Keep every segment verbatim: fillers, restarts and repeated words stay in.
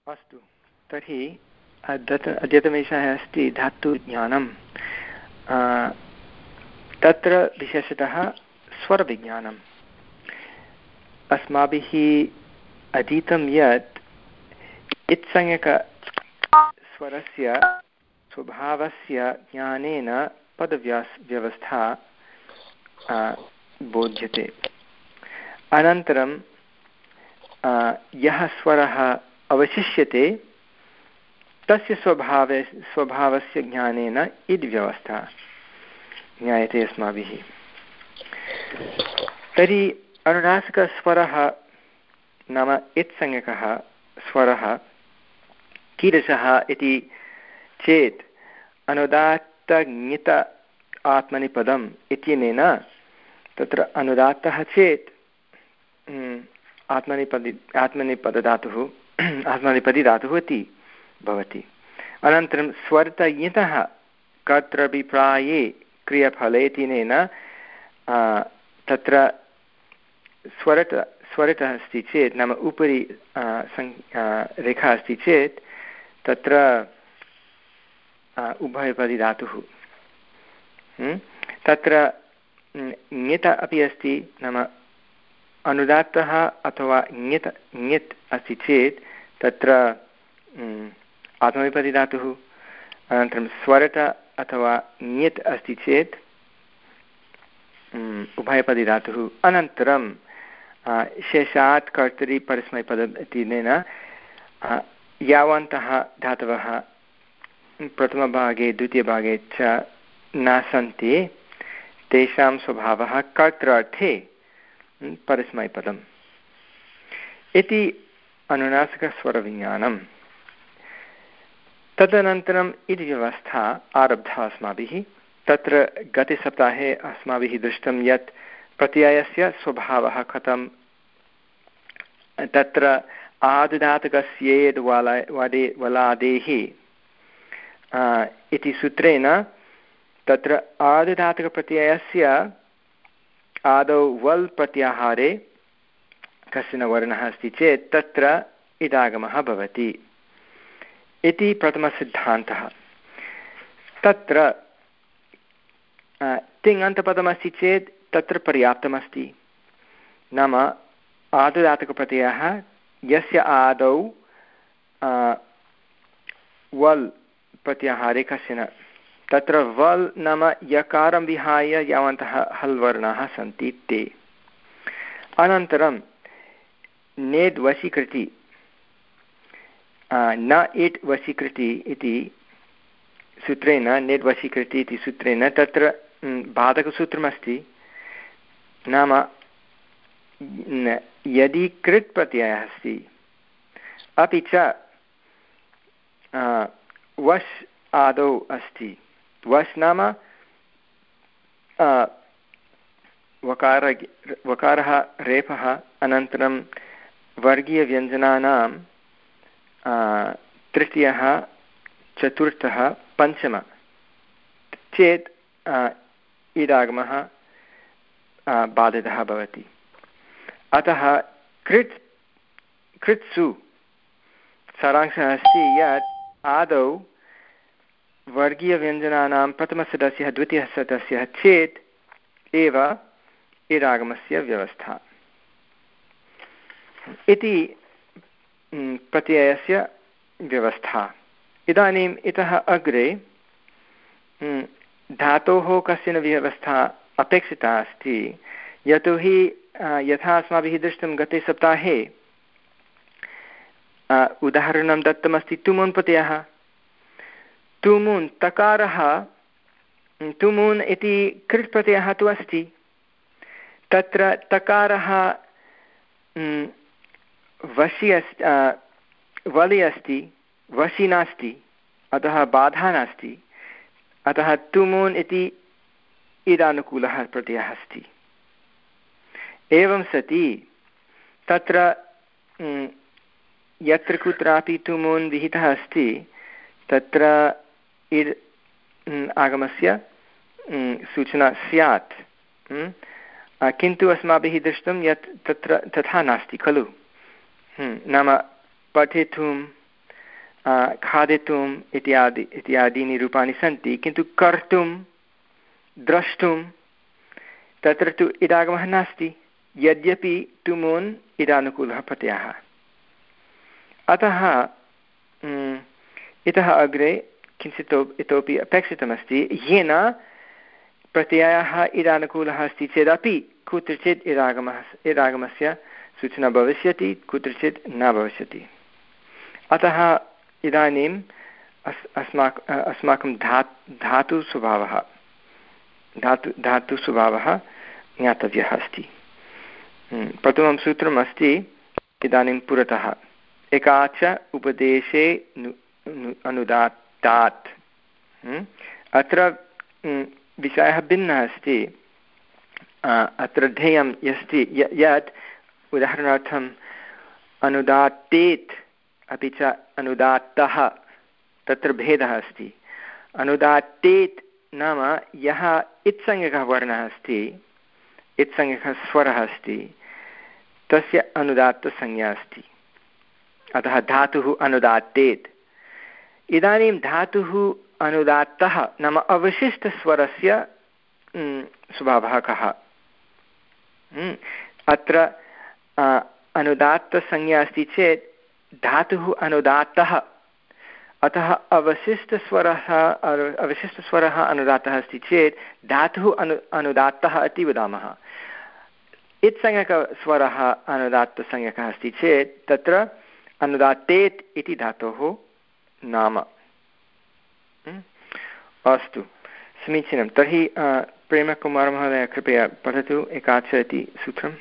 अस्तु तर्हि अद्यत अद्यतनविषयः अस्ति धातुज्ञानं। तत्र विशेषतः स्वरविज्ञानम्। अस्माभिः अधीतं यत् इत्संज्ञकस्वरस्य स्वभावस्य ज्ञानेन पदव्यास व्यवस्था बोध्यते। अनन्तरं यः स्वरः अवशिष्यते तस्य स्वभावे स्वभावस्य ज्ञानेन इद् व्यवस्था ज्ञायते अस्माभिः। तर्हि अनुनासिकस्वरः नाम इत्संज्ञकः स्वरः कीदृशः इति चेत् अनुदात्तज्ञित आत्मनेपदम् इत्यनेन तत्र अनुदात्तः चेत् आत्मनेपदि आत्मनेपदधातुः आत्मनेपदीधातुः इति भवति। अनन्तरं स्वरतज्ञितः कर्तृभिप्राये क्रियाफले इत्यनेन तत्र स्वरत स्वरतः अस्ति चेत् नाम उपरि रेखा अस्ति चेत् तत्र उभयपदीधातुः। तत्र ङित अपि अस्ति नाम अनुदात्तः अथवा ङित् ङित् अस्ति चेत् तत्र आत्मनेपदीधातुः। अनन्तरं स्वरत अथवा ङित् अस्ति चेत् उभयपदीधातुः। अनन्तरं शेषात् कर्तरि परस्मैपदम् इत्यनेन यावन्तः धातवः प्रथमभागे द्वितीयभागे च न सन्ति तेषां स्वभावः कर्त्रार्थे परस्मैपदम् इति अनुनासिकस्वरविज्ञानम्। तदनन्तरम् इति व्यवस्था आरब्धा अस्माभिः। तत्र गतसप्ताहे अस्माभिः दृष्टं यत् प्रत्ययस्य स्वभावः कथं तत्र आदुदातकस्येद् वला वदे वलादेः इति सूत्रेण तत्र आदुदातकप्रत्ययस्य आदौ वल् प्रत्याहारे कश्चन वर्णः अस्ति चेत् तत्र इदागमः भवति इति प्रथमसिद्धान्तः। तत्र तिङन्तपदमस्ति चेत् तत्र पर्याप्तमस्ति। नाम आदुदातकप्रत्ययः यस्य आदौ वल् प्रत्याहारे कश्चन तत्र वल् नाम यकारं विहाय यावन्तः हल् वर्णाः सन्ति ते। अनन्तरं नेद् वशीकृति न इट् वशीकृति इति सूत्रेण नेद् वशीकृति इति सूत्रेण तत्र बाधकसूत्रमस्ति। नाम यदि कृत् प्रत्ययः अस्ति अपि च वश् आदौ अस्ति वश् नाम वकार वकारः रेफः अनन्तरं वर्गीयव्यञ्जनानां तृतीयः चतुर्थः पञ्चमः चेत् इदागमः बाधितः भवति। अतः कृत् कृत्सु सारांशः अस्ति यत् आदौ वर्गीयव्यञ्जनानां प्रथमसदस्यः द्वितीयः सदस्यः चेत् एव इदागमस्य व्यवस्था इति प्रत्ययस्य व्यवस्था। इदानीम् इतः अग्रे धातोः कश्चन व्यवस्था अपेक्षिता अस्ति। यतोहि यथा अस्माभिः दृष्टं गते सप्ताहे उदाहरणं दत्तमस्ति तुमुन् प्रत्ययः। तुमुन् तकारः तुमुन् इति कृत् प्रत्ययः तु अस्ति। तत्र तकारः वशि अस्ति वलि अस्ति वशि नास्ति अतः बाधा नास्ति। अतः तुमुन् इति इदानुकूलः प्रत्ययः अस्ति। एवं सति तत्र यत्र कुत्रापि तुमुन् विहितः अस्ति तत्र इद् आगमस्य सूचना स्यात्। किन्तु अस्माभिः दृष्टं यत् तत्र तथा नास्ति खलु। नाम पठितुं खादितुम् इत्यादि इत्यादीनि रूपाणि सन्ति, किन्तु कर्तुं द्रष्टुं तत्र तु इडागमः नास्ति, यद्यपि तुमुन् इडानुकूलः प्रत्ययः। अतः इतः अग्रे किञ्चित् इतोपि अपेक्षितमस्ति, येन प्रत्ययः इडानुकूलः अस्ति चेदपि कुत्रचित् इडागमः इडागमस्य सूचना भविष्यति, कुत्रचित् न भविष्यति। अतः इदानीम् अस् अस्माक अस्माकं धा धातुस्वभावः धातु धातुस्वभावः ज्ञातव्यः अस्ति। प्रथमं सूत्रम् अस्ति इदानीं पुरतः, एकाच उपदेशे अनुदात्तात्। अत्र विषयः भिन्नः अस्ति। अत्र ध्येयम् अस्ति यत् उदाहरणार्थम् अनुदात्तेत् अपि च अनुदात्तः, तत्र भेदः अस्ति। अनुदात्तेत् नाम यः इत्संज्ञकः वर्णः अस्ति, इत्संज्ञकः स्वरः अस्ति, तस्य अनुदात्तसंज्ञा अस्ति। अतः धातुः अनुदात्तेत्। इदानीं धातुः अनुदात्तः नाम अवशिष्टस्वरस्य स्वभावः कः? अत्र अनुदात्तसंज्ञा अस्ति चेत् धातुः अनुदात्तः, अतः अवशिष्टस्वरः अवशिष्टस्वरः अनुदात्तः अस्ति चेत् धातुः अनु अनुदात्तः इति वदामः। इत्संज्ञकस्वरः अनुदात्तसंज्ञकः अस्ति चेत् तत्र अनुदात्तेत् इति धातोः नाम। अस्तु, समीचीनं। तर्हि प्रेमकुमारमहोदय कृपया पठतु एकाच इति सूत्रम्।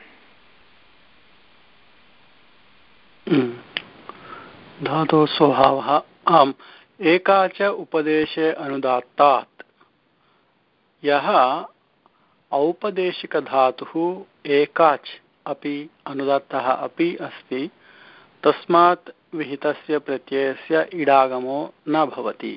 धातोः स्वभावः। आम्, एकाच उपदेशे अनुदात्तात्। यः औपदेशिकधातुः एकाच् अपि अनुदात्तः अपि अस्ति, तस्मात् विहितस्य प्रत्ययस्य इडागमो न भवति।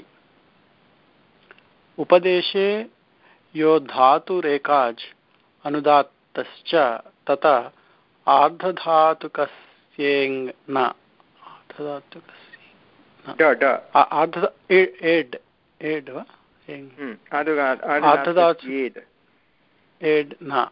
उपदेशे यो धातुरेकाच् अनुदात्तश्च तथा आर्धधातुकस्येङ् न एड् एड् वा एड् न।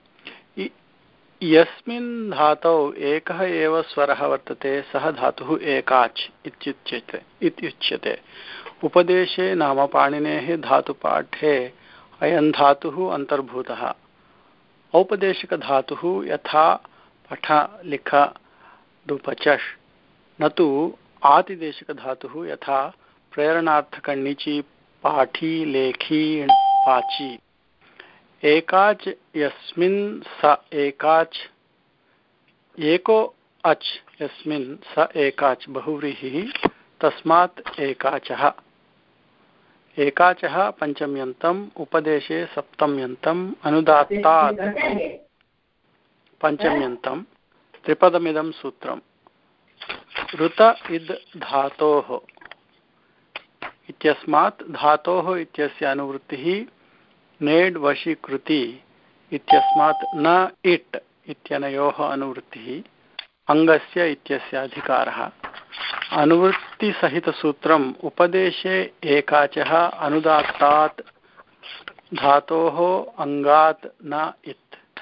यस्मिन् धातौ एकः एव स्वरः वर्तते सः धातुः एकाच् इत्युच्यते इत्युच्यते। उपदेशे नाम पाणिनेः धातुपाठे अयं धातुः अन्तर्भूतः। औपदेशिकधातुः यथा पठ लिख दुपचष्, न तु आतिदेशिकधातुः यथा प्रेरणार्थकण्णिचि पाठी लेखी पाची। एकाच् यस्मिन् स एकाच्, एको अच् यस्मिन् स एकाच् बहुव्रीहिः, तस्मात् एकाचः। एकाचः पञ्चम्यन्तम्, उपदेशे सप्तम्यन्तम्, अनुदात्तात् पञ्चम्यन्तम्। त्रिपदमिदं सूत्रम्। ऋत इद् धातोः इत्यस्मात् धातोः इत्यस्य अनुवृत्तिः नेड् वशीकृति इत्यस्मात् न इट् इत्यनयोः अनुवृत्तिः अङ्गस्य इत्यस्य अधिकारः। अनुवृत्तिसहितसूत्रम्। उपदेशे एकाचः अनुदात्तात् धातोः अङ्गात् न इत्।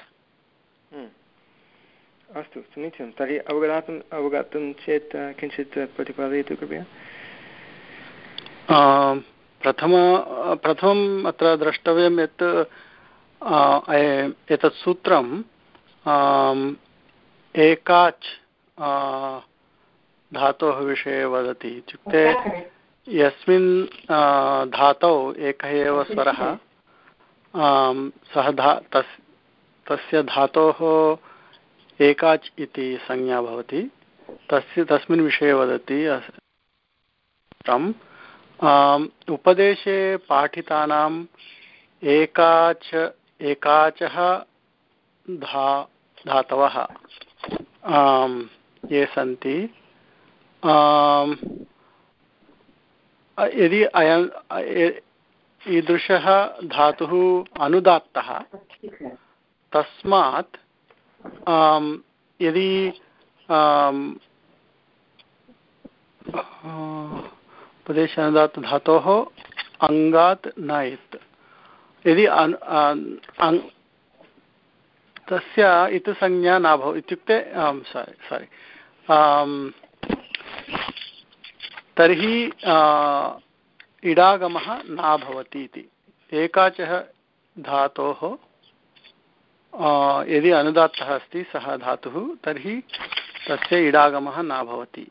अस्तु, समीचीनं। तर्हि अवगतुम् अवगतं चेत् किञ्चित् प्रतिपादयतु कृपया। प्रथम प्रथमम् अत्र द्रष्टव्यं यत् एतत् सूत्रं एकाच् धातोः विषये वदति। इत्युक्ते यस्मिन् धातौ एकः एव स्वरः, सः धा तस् तस्य धातोः एकाच् इति संज्ञा भवति, तस्य तस्मिन् विषये वदति। उपदेशे पाठितानाम् एकाच एकाचः धा धातवः ये सन्ति, यदि अयं ईदृशः धातुः अनुदात्तः, तस्मात् यदि उपदेशानुदात्तधातोः अङ्गात् न इत् यदि तस्य इत् संज्ञा न भव इत्युक्ते सारि सारि तर्हि इडागमः न भवति इति। एकाचः धातोः यदि अनुदात्तः अस्ति सः धातुः तर्हि तस्य इडागमः न भवति।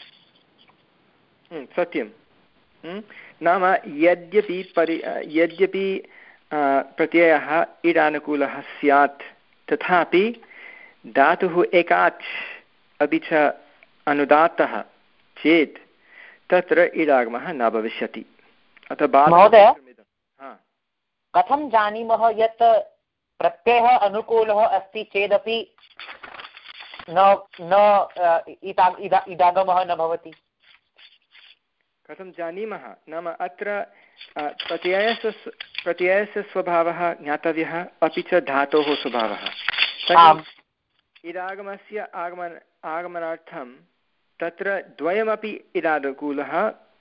सत्यं। नाम यद्यपि परि यद्यपि प्रत्ययः इडानुकूलः स्यात् तथापि धातुः एकाच् अपि च अनुदात्तः चेत् तत्र इडागमः न भविष्यति। अतः महोदय कथं जानीमः यत् प्रत्ययः अनुकूलः अस्ति चेदपि न न इडागमः न भवति? कथं जानीमः नाम अत्र प्रत्ययस्य प्रत्ययस्य स्वभावः ज्ञातव्यः अपि च धातोः स्वभावः। इडागमस्य आगमन आगमनार्थं तत्र द्वयमपि इडानुकूलः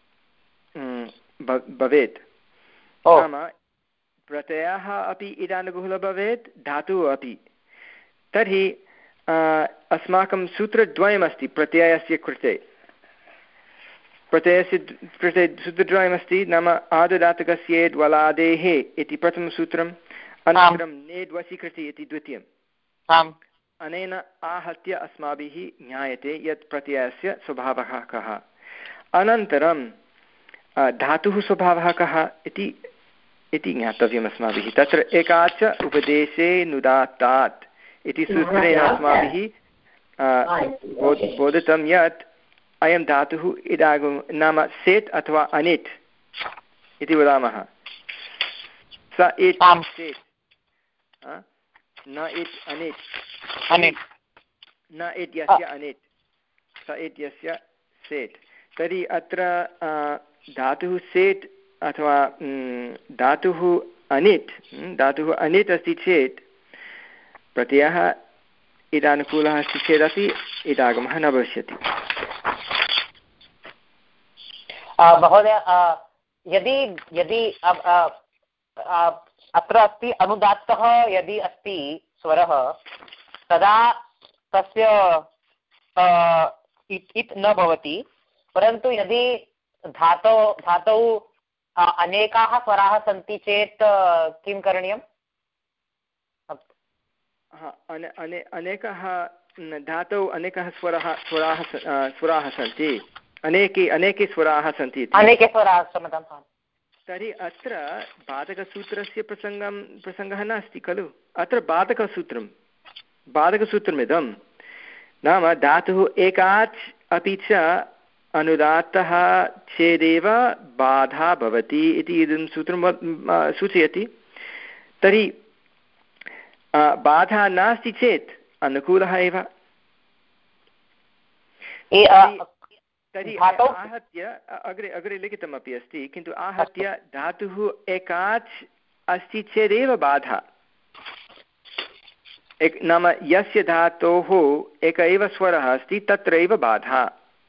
भवेत्। नाम प्रत्ययः अपि इडानुकूलः भवेत् धातुः अपि। तर्हि अस्माकं सूत्रद्वयमस्ति प्रत्ययस्य कृते। प्रत्ययस्य कृते सूत्रद्वयमस्ति नाम आददातकस्य द्वलादेः इति प्रथमसूत्रम् अनन्तरं नेद्वशीकृति इति द्वितीयम्। अनेन आहत्य अस्माभिः ज्ञायते यत् प्रत्ययस्य स्वभावः कः। अनन्तरं धातुः स्वभावः कः इति इति ज्ञातव्यम् अस्माभिः। तत्र एकाच उपदेशे नुदात्तात् इति सूत्रेण अस्माभिः बोधितं यत् अयं धातुः इडागम नाम सेट् अथवा अनिट् इति वदामः। स इट् सेट् न इट् अनिट् न इट् यस्य अनिट् स इट् यस्य सेट्। तर्हि अत्र धातुः सेट् अथवा धातुः अनिट् धातुः अनिट् अस्ति चेत् प्रत्ययः इडानुकूलः अस्ति चेदपि इडागमः न भविष्यति। महोदय यदि यदि अत्र अस्ति अनुदात्तः यदि अस्ति स्वरः तदा तस्य इत् इत् न भवति। परन्तु यदि धातौ धातौ अनेकाः स्वराः सन्ति चेत् किं करणीयम्? अनेकः धातौ अनेकः स्वरः स्वराः स्वराः सन्ति अनेके अनेके स्वराः सन्ति अनेके स्वराः क्षम्यतां। तर्हि अत्र बाधकसूत्रस्य प्रसङ्गं प्रसङ्गः नास्ति खलु। अत्र बाधकसूत्रं बाधकसूत्रमिदं नाम धातुः एकाच् अपि च अनुदात्तः चेदेव बाधा भवति इति इदं सूत्रं सूचयति। तर्हि बाधा नास्ति चेत् अनुकूलः एव। तर्हि आहत्य अग्रे अग्रे लिखितमपि अस्ति किन्तु आहत्य धातुः एकाच् अस्ति चेदेव बाधा। एक नाम यस्य धातोः एक एव स्वरः अस्ति तत्रैव बाधा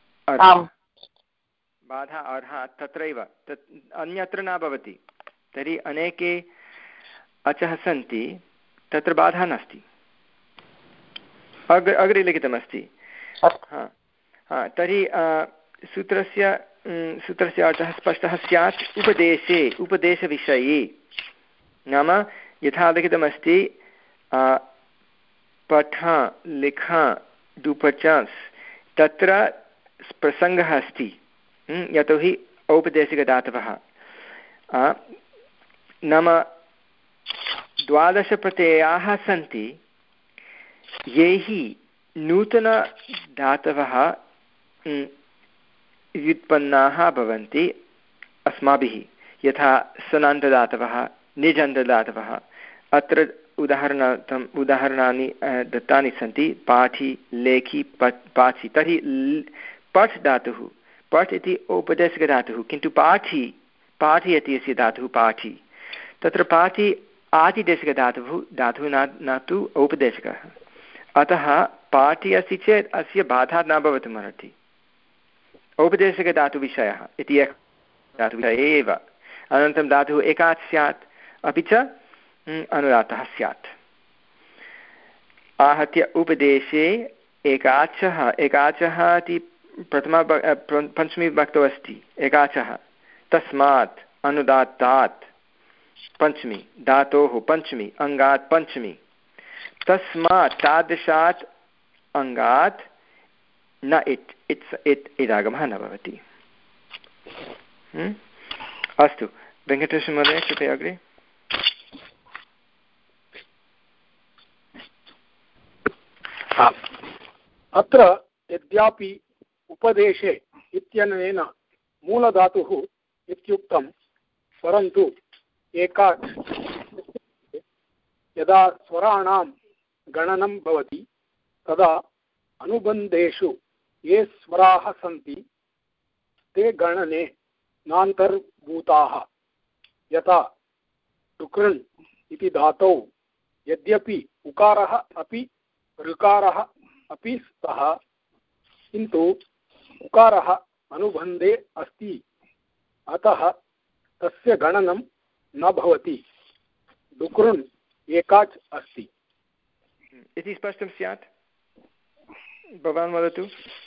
बाधा अर्हा तत्रैव तत् अन्यत्र न भवति। तर्हि अनेके अचः सन्ति तत्र बाधा नास्ति। अग्रे अग्रे लिखितमस्ति। हा हा तर्हि सूत्रस्य सूत्रस्य अर्थः स्पष्टः स्यात् उपदेशे उपदेशविषये नाम यथा लिखितमस्ति पठ लिख डुपचास् तत्र प्रसङ्गः अस्ति यतोहि औपदेशिकधातवः नाम द्वादशप्रत्ययाः सन्ति यैः नूतनधातवः व्युत्पन्नाः भवन्ति अस्माभिः यथा सनान्तदातवः निजन्तदातवः। अत्र उदाहरणार्थम् उदाहरणानि दत्तानि सन्ति पाठि लेखि पठ् पाठि। तर्हि पठ् धातुः पठ् इति औपदेशिकधातुः किन्तु पाठि पाठि इति अस्य धातुः पाठि। तत्र पाठि आदिदेशिकधातुः धातुः न न तु औपदेशिकः। अतः पाठि अस्ति चेत् अस्य बाधा न भवितुमर्हति। औपदेशिकधातुविषयः इति एकः धातुविषये एव। अनन्तरं धातुः एकाच् स्यात् अपि च अनुदात्तः स्यात्। आहत्य उपदेशे एकाचः एकाचः इति प्रथमा पञ्चमी विभक्तौ अस्ति एकाचः, तस्मात् अनुदात्तात् पञ्चमी, धातोः पञ्चमी, अङ्गात् पञ्चमी, तस्मात् तादृशात् अङ्गात् न इट् इट्स् इट् इडागमः न भवति। अस्तु वेङ्कटेशमहोदय कृपया अग्रे। अत्र यद्यपि उपदेशे इत्यनेन मूलधातुः इत्युक्तं, परन्तु एकाच् यदा स्वराणां गणनं भवति तदा अनुबन्धेषु ये स्वराः सन्ति ते गणने नान्तर्भूताः। यथा ऋकृन् इति धातौ यद्यपि उकारः अपि ऋकारः अपि स्तः, किन्तु उकारः अनुबन्धे अस्ति, अतः तस्य गणनं न भवति। डुकृन् एकाच् अस्ति इति स्पष्टं स्यात्। भवान् वदतु।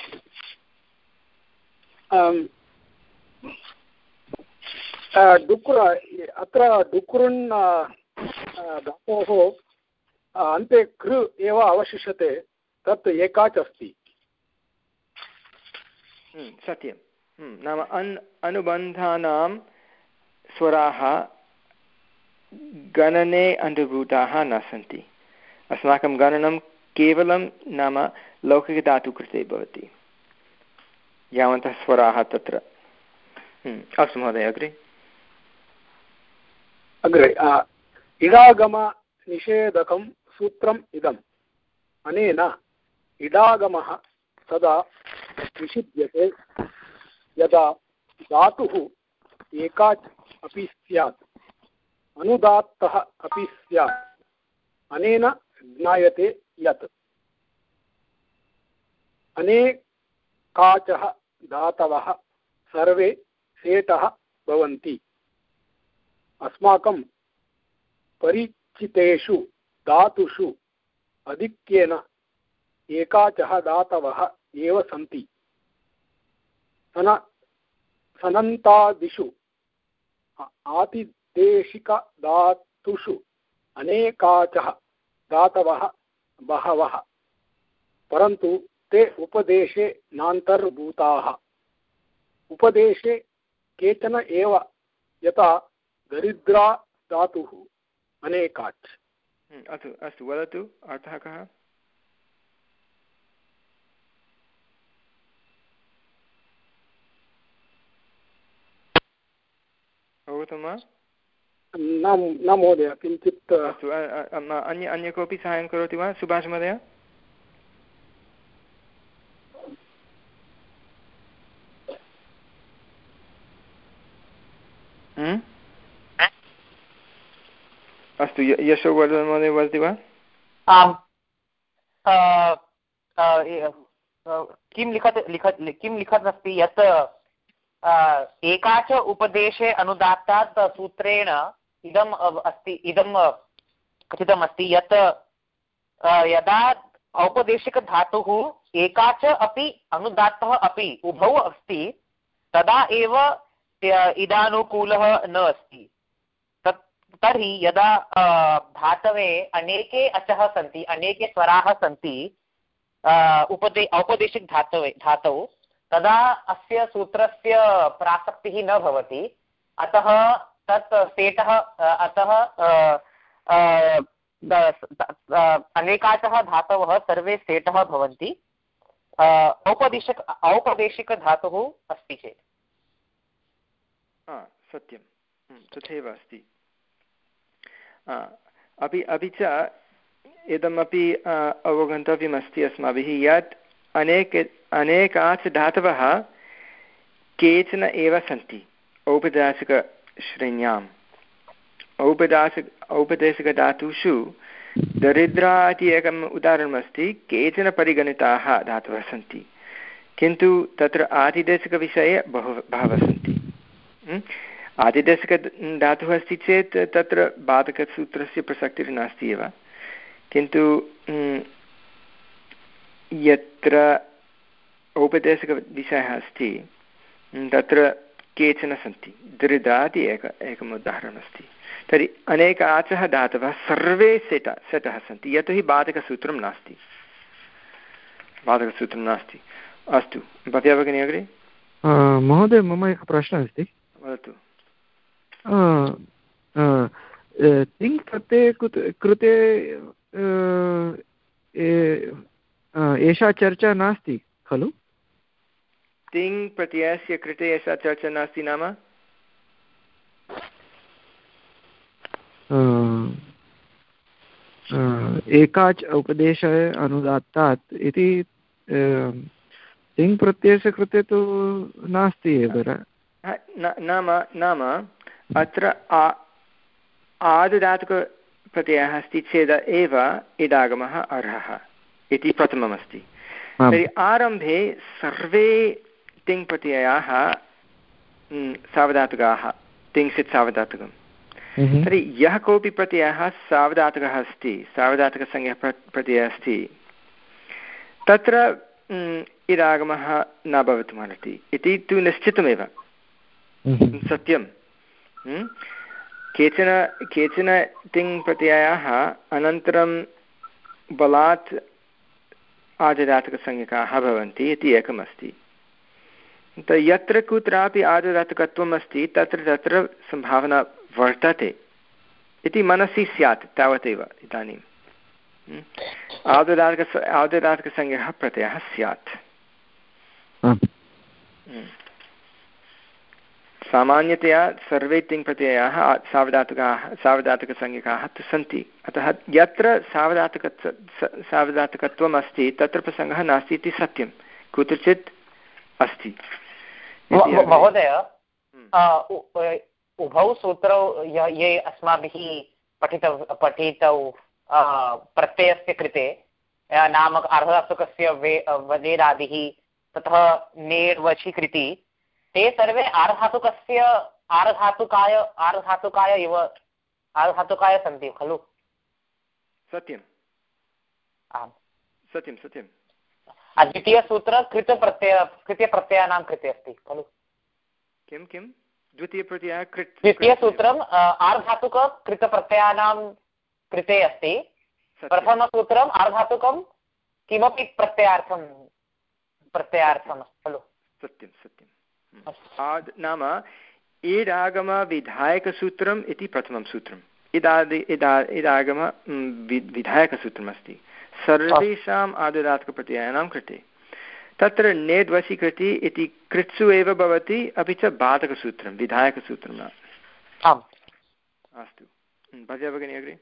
डुक्र अत्र डुकृन् धातोः अन्ते कृ एव अवशिष्यते, तत् एकाच् अस्ति। सत्यं। नाम अन् अनुबन्धानां स्वराः गणने अन्तर्भूताः न सन्ति। अस्माकं गणनं केवलं नाम लौकिकधातुकृते भवति यावन्तः स्वराः तत्र। अस्तु महोदय अग्रे। अग्रे इडागमनिषेधकं सूत्रम् इदम्। अनेन इडागमः तदा निषिध्यते यदा धातुः एकाच् अपि स्यात्, अनुदात्तः अपि स्यात्। अनेन ज्ञायते यत् अनेकाचः धातवः सर्वे सेटः भवन्ति। अस्माकं परिचितेषु धातुषु आधिक्येन एकाचः धातवः एव सन्ति। सन सनन्तादिषु आतिदेशिकधातुषु अनेकाचः धातवः बहवः, परन्तु ते उपदेशे नान्तर्भूताः। उपदेशे केचन एव, यथा दरिद्रा धातुः अनेकाच्। अस्तु अस्तु वदतु अर्थः कः? अवगतं वा? न महोदय, किञ्चित्। अस्तु अन्य अन्य कोऽपि साहाय्यं करोति वा? सुभाष महोदय। अस्तु यशोवर्धन महोदय वदति वा? आम्। किं लिखत् लिखत् किं लिखत् अस्ति यत् एकाच उपदेशे अनुदात्तात् सूत्रेण इदम् अस्ति इदं कथितमस्ति यत् यदा औपदेशिकधातुः एकाच अपि अनुदात्तः अपि उभौ अस्ति तदा एव इदानुकूलः न अस्ति। तत् तर्हि यदा धातवे अनेके अचः सन्ति, अनेके स्वराः सन्ति उपदे औपदेशिकधातवे धातौ, तदा अस्य सूत्रस्य प्रासक्तिः न भवति। अतः तत् सेटः अतः अनेकाचः धातवः सर्वे सेटः भवन्ति औपदेशिक औपदेशिकधातुः अस्ति चेत्। सत्यं, तथैव अस्ति। अपि अपि च इदमपि अवगन्तव्यमस्ति अस्माभिः यत् अनेके अनेकाः धातवः केचन एव सन्ति औपदेशिकश्रेण्याम्। औपदेशिक औपदेशिकधातुषु दरिद्रा इति एकम् उदाहरणमस्ति। केचन परिगणिताः धातवः सन्ति, किन्तु तत्र आतिदेशिकविषये बहु बहवः सन्ति। आदिदेशिकधातुः अस्ति चेत् तत्र बाधकसूत्रस्य प्रसक्तिर्नास्ति एव, किन्तु यत्र औपदेशिकविषयः अस्ति तत्र केचन सन्ति। दृढाति एक एकम् उदाहरणमस्ति। तर्हि अनेक आचः धातवः सर्वे सेट सेटः सन्ति, यतोहि बाधकसूत्रं नास्ति, बाधकसूत्रं नास्ति। अस्तु, भव्या भगिनी अग्रे। महोदय, मम एकः प्रश्नः अस्ति। वदतु। तिङ् प्रत्यये कृते एषा चर्चा नास्ति खलु? तिङ् प्रत्ययस्य कृते एषा चर्चा नास्ति नाम एकाच् उपदेशः अनुदात्तात् इति तिङ् प्रत्ययस्य कृते तु नास्ति एव। नाम नाम अत्र आदुदातुकप्रत्ययः अस्ति चेत् एव इडागमः अर्हः इति प्रथममस्ति। तर्हि आरम्भे सर्वे तिङ् प्रत्ययाः सावधातुकाः, तिङ्सित् सावधातुकं। तर्हि यः कोऽपि प्रत्ययः सावधातुकः अस्ति, सावधातुकसंज्ञः प्रत्ययः अस्ति, तत्र इडागमः न भवितुमर्हति इति तु निश्चितमेव सत्यं। केचन केचन तिङ् प्रत्ययाः अनन्तरं बलात् आदिदातुकसंज्ञकाः भवन्ति इति एकमस्ति। यत्र कुत्रापि आदिदातुकत्वम् अस्ति तत्र तत्र सम्भावना वर्तते इति मनसि स्यात्, तावदेव। इदानीम् आदिदातुक आदिदातुकसंज्ञः प्रत्ययः स्यात्। सामान्यतया सर्वे तिङ् प्रत्ययाः सावधातुकाः सावधातुकसंज्ञकाः तु सन्ति, अतः यत्र सावधातुक सावधातुकत्वम् अस्ति तत्र प्रसङ्गः नास्ति इति सत्यं, कुत्रचित् अस्ति। महोदय, उभौ सूत्रौ ये अस्माभिः पठितौ पठितौ प्रत्ययस्य कृते नाम अर्धधातुकस्य वे वदेरादिः ततः नेर्वचीकृति, ते सर्वे आर्धातुकस्य आर्धातुकाय आर्धातुकाय इव आर्धातुकाय सन्ति खलु? सत्यम्, आम् सत्यं सत्यं। द्वितीयसूत्र कृतप्रत्यय कृत्यप्रत्ययानां कृते अस्ति खलु? किं किं द्वितीयप्रत्ययः कृत् द्वितीयसूत्रम् आर्धातुक कृतप्रत्ययानां कृते अस्ति। प्रथमसूत्रम् आर्धातुकं किमपि प्रत्ययार्थं प्रत्ययार्थं खलु? सत्यं सत्यं। आद् नाम इडागमविधायकसूत्रम् इति प्रथमं सूत्रम्। इदादि इदा इडागम विधायकसूत्रमस्ति सर्वेषाम् आदिदातुकप्रत्ययानां कृते। तत्र नेद्वसि कृति इति कृत्सु एव भवति, अपि च बाधकसूत्रं विधायकसूत्रं न। आम् अस्तु, भव्या भगिनी अग्रे।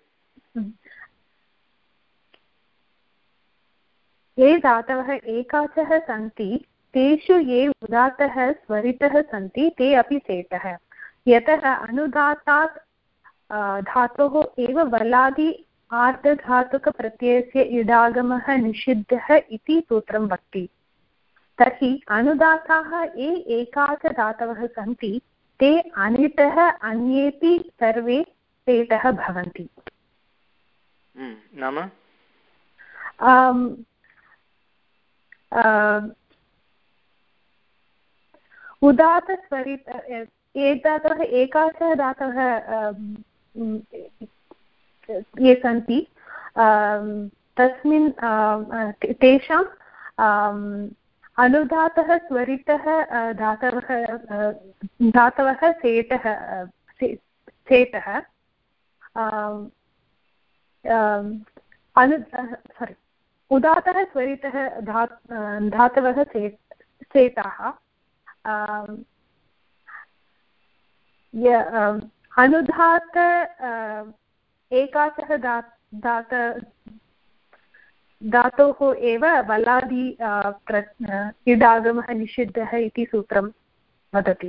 ये धातवः एकाचः सन्ति तेषु ये उदात्तः स्वरितः सन्ति ते अपि सेटः, यतः अनुदात्तात् धातोः एव वलादि आर्धधातुकप्रत्ययस्य इडागमः निषिद्धः इति सूत्रं वक्ति। तर्हि अनुदात्ताः ये एकाचधातवः सन्ति ते अनिटः अन्येपि सर्वे सेटः भवन्ति। नाम उदात्तस्वरित ये धातवः एकाचः धातवः ये सन्ति तस्मिन् तेषां अनुदातः स्वरितः धातवः धातवः सेटः सेटः अनु सारी उदातः स्वरितः धा धातवः से सेटाः अनुदात एकाचः धा धात धातोः एव वलादि इडागमः निषिद्धः इति सूत्रं वदति।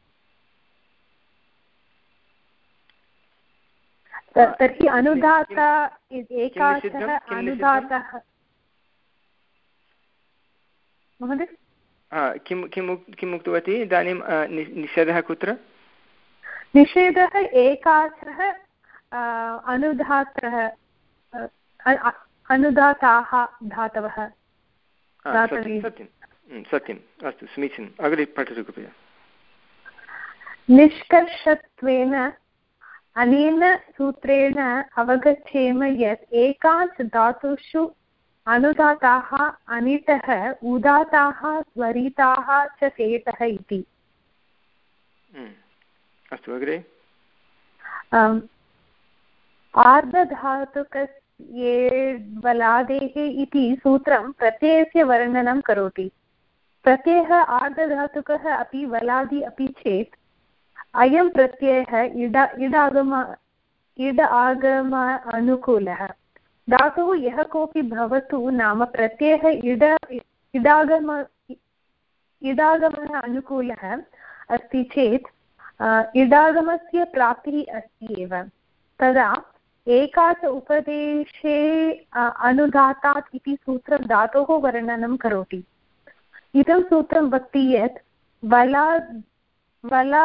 तर्हि अनुदात एकाचः अनुदातः महोदय किं किम् किम् उक्तवती इदानीं? निषेधः कुत्र? निषेधः एकाचः अनुदातः अनुदाताः धातवः सत्यं सत्यम् अस्तु समीचीनम् अग्रे पठतु कृपया। निष्कर्षत्वेन अनेन सूत्रेण अवगच्छेम यत् एकाच् धातुषु अनुदाताः अनितः उदाताः स्वरिताः च सेतः इति। अस्तु अग्रे। आर्धधातुकस्य बलादेः इति सूत्रं प्रत्ययस्य वर्णनं करोति। प्रत्ययः आर्धधातुकः अपि वलादि अपि चेत् अयं प्रत्ययः इड इडागम इड आगम अनुकूलः। धातुः यः कोऽपि भवतु नाम प्रत्ययः इड इडागम इडागमः अनुकूलः अस्ति चेत् इडागमस्य प्राप्तिः अस्ति एव। तदा एकाच उपदेशे अनुदातात् इति सूत्रं धातोः वर्णनं करोति। इदं सूत्रं वक्ति यत् वला वला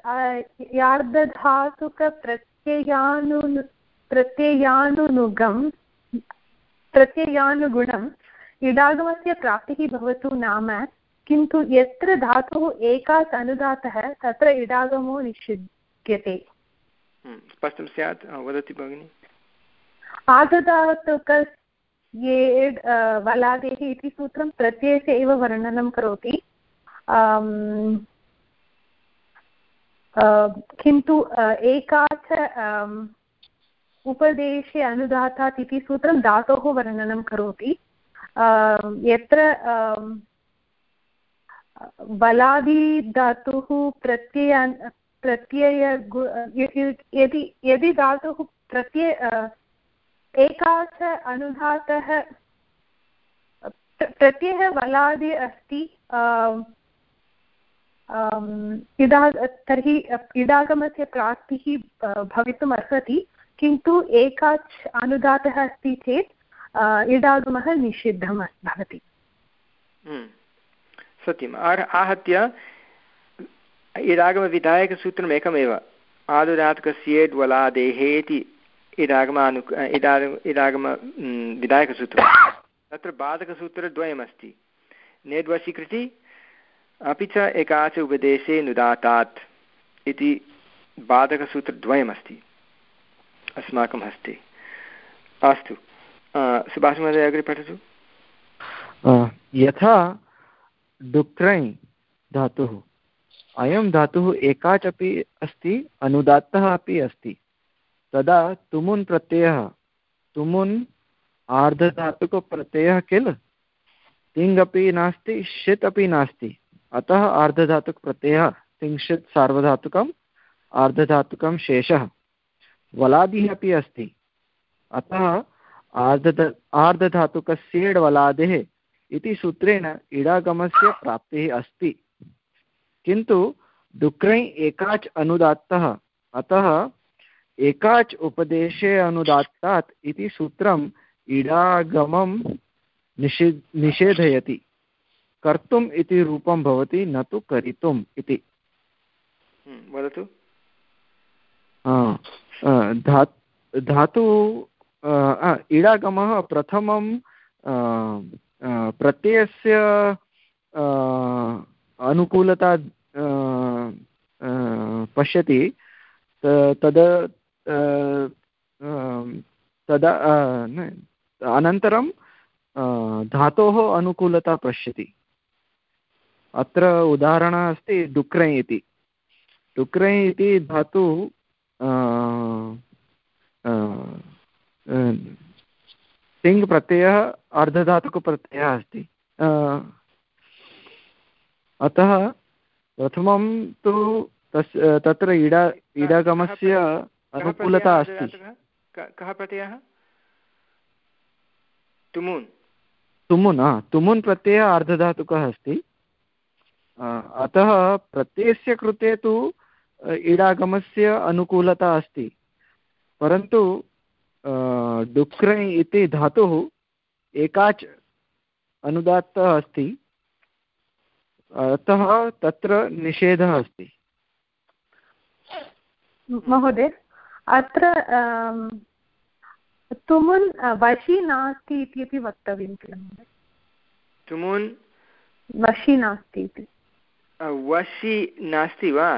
यार्धधातुकप्रत्ययानु प्रत्ययानुगुणं प्रत्ययानुगुणम् इडागमस्य प्राप्तिः भवतु नाम किन्तु यत्र धातुः एकाच् अनुदातः तत्र इडागमो निषिध्यते। स्पष्टं स्यात् वदति भगिनि। आर्धधातुकस्य ये वलादेः इति सूत्रं प्रत्ययस्य एव वर्णनं करोति किन्तु एकाच उपदेशे अनुदातात् इति सूत्रं धातोः वर्णनं करोति। यत्र बलादिधातुः प्रत्यय प्रत्यय यदि यदि धातुः प्रत्यय एकाच अनुदातः प्रत्ययः वलादि अस्ति इडा तर्हि इडागमस्य प्राप्तिः भवितुम् अर्हति किन्तु एकाच् अनुदातः अस्ति चेत् इडागमः निषिद्धः भवति। सत्यम्। आहत्य इडागमविधायकसूत्रम् एकमेव आदुदात्कस्येड् वलादेः इति इडागमानु इडागम इडागम विधायकसूत्रं। तत्र बाधकसूत्रद्वयमस्ति नेद्वशीकृति अपि च एकाच उपदेशे नुदातात् इति बाधकसूत्रद्वयमस्ति अस्माकं हस्ते। अस्तु सुभाषमहोदय अग्रे पठतु। यथा डुक्रै धातुः अयं धातुः एकाच् अपि अस्ति अनुदात्तः अपि अस्ति तदा तुमुन् प्रत्ययः तुमुन् आर्धधातुकप्रत्ययः किल तिङ् अपि नास्ति षित् अपि नास्ति अतः आर्धधातुकप्रत्ययः तिङ्क्षित् सार्वधातुकम् आर्धधातुकं शेषः वलादिः अपि अस्ति अतः आर्ध आर्धधातुकस्येड् वलादेः इति सूत्रेण इडागमस्य प्राप्तिः अस्ति किन्तु डुक्रै एकाच् अनुदात्तः अतः एकाच् उपदेशे अनुदात्तात् इति सूत्रम् इडागमं निषे निषेधयति कर्तुम् इति रूपं भवति न तु करितुम् इति। वदतु। धा धातु इडागमः प्रथमं प्रत्ययस्य अनुकूलता पश्यति तदा तदा अनन्तरं धातोः अनुकूलता पश्यति। अत्र उदाहरणम् अस्ति डुक्रै इति डुक्रै इति धातु तिङ् प्रत्ययः अर्धधातुकप्रत्ययः अस्ति अतः प्रथमं तु तस् तत्र इडा इडागमस्य अनुकूलता अस्ति। कः प्रत्ययः? तुमुन् तुमुन् तुमुन् प्रत्ययः अर्धधातुकः अस्ति अतः प्रत्ययस्य कृते तु इडागमस्य अनुकूलता अस्ति परन्तु डुक्रै इति धातुः एकाच् अनुदात्तः अस्ति अतः तत्र निषेधः अस्ति। महोदय अत्र तुमुन् वशी नास्ति इति वक्तव्यं किल महोदय? तुमुन् वशी नास्ति इति। वशी नास्ति वा?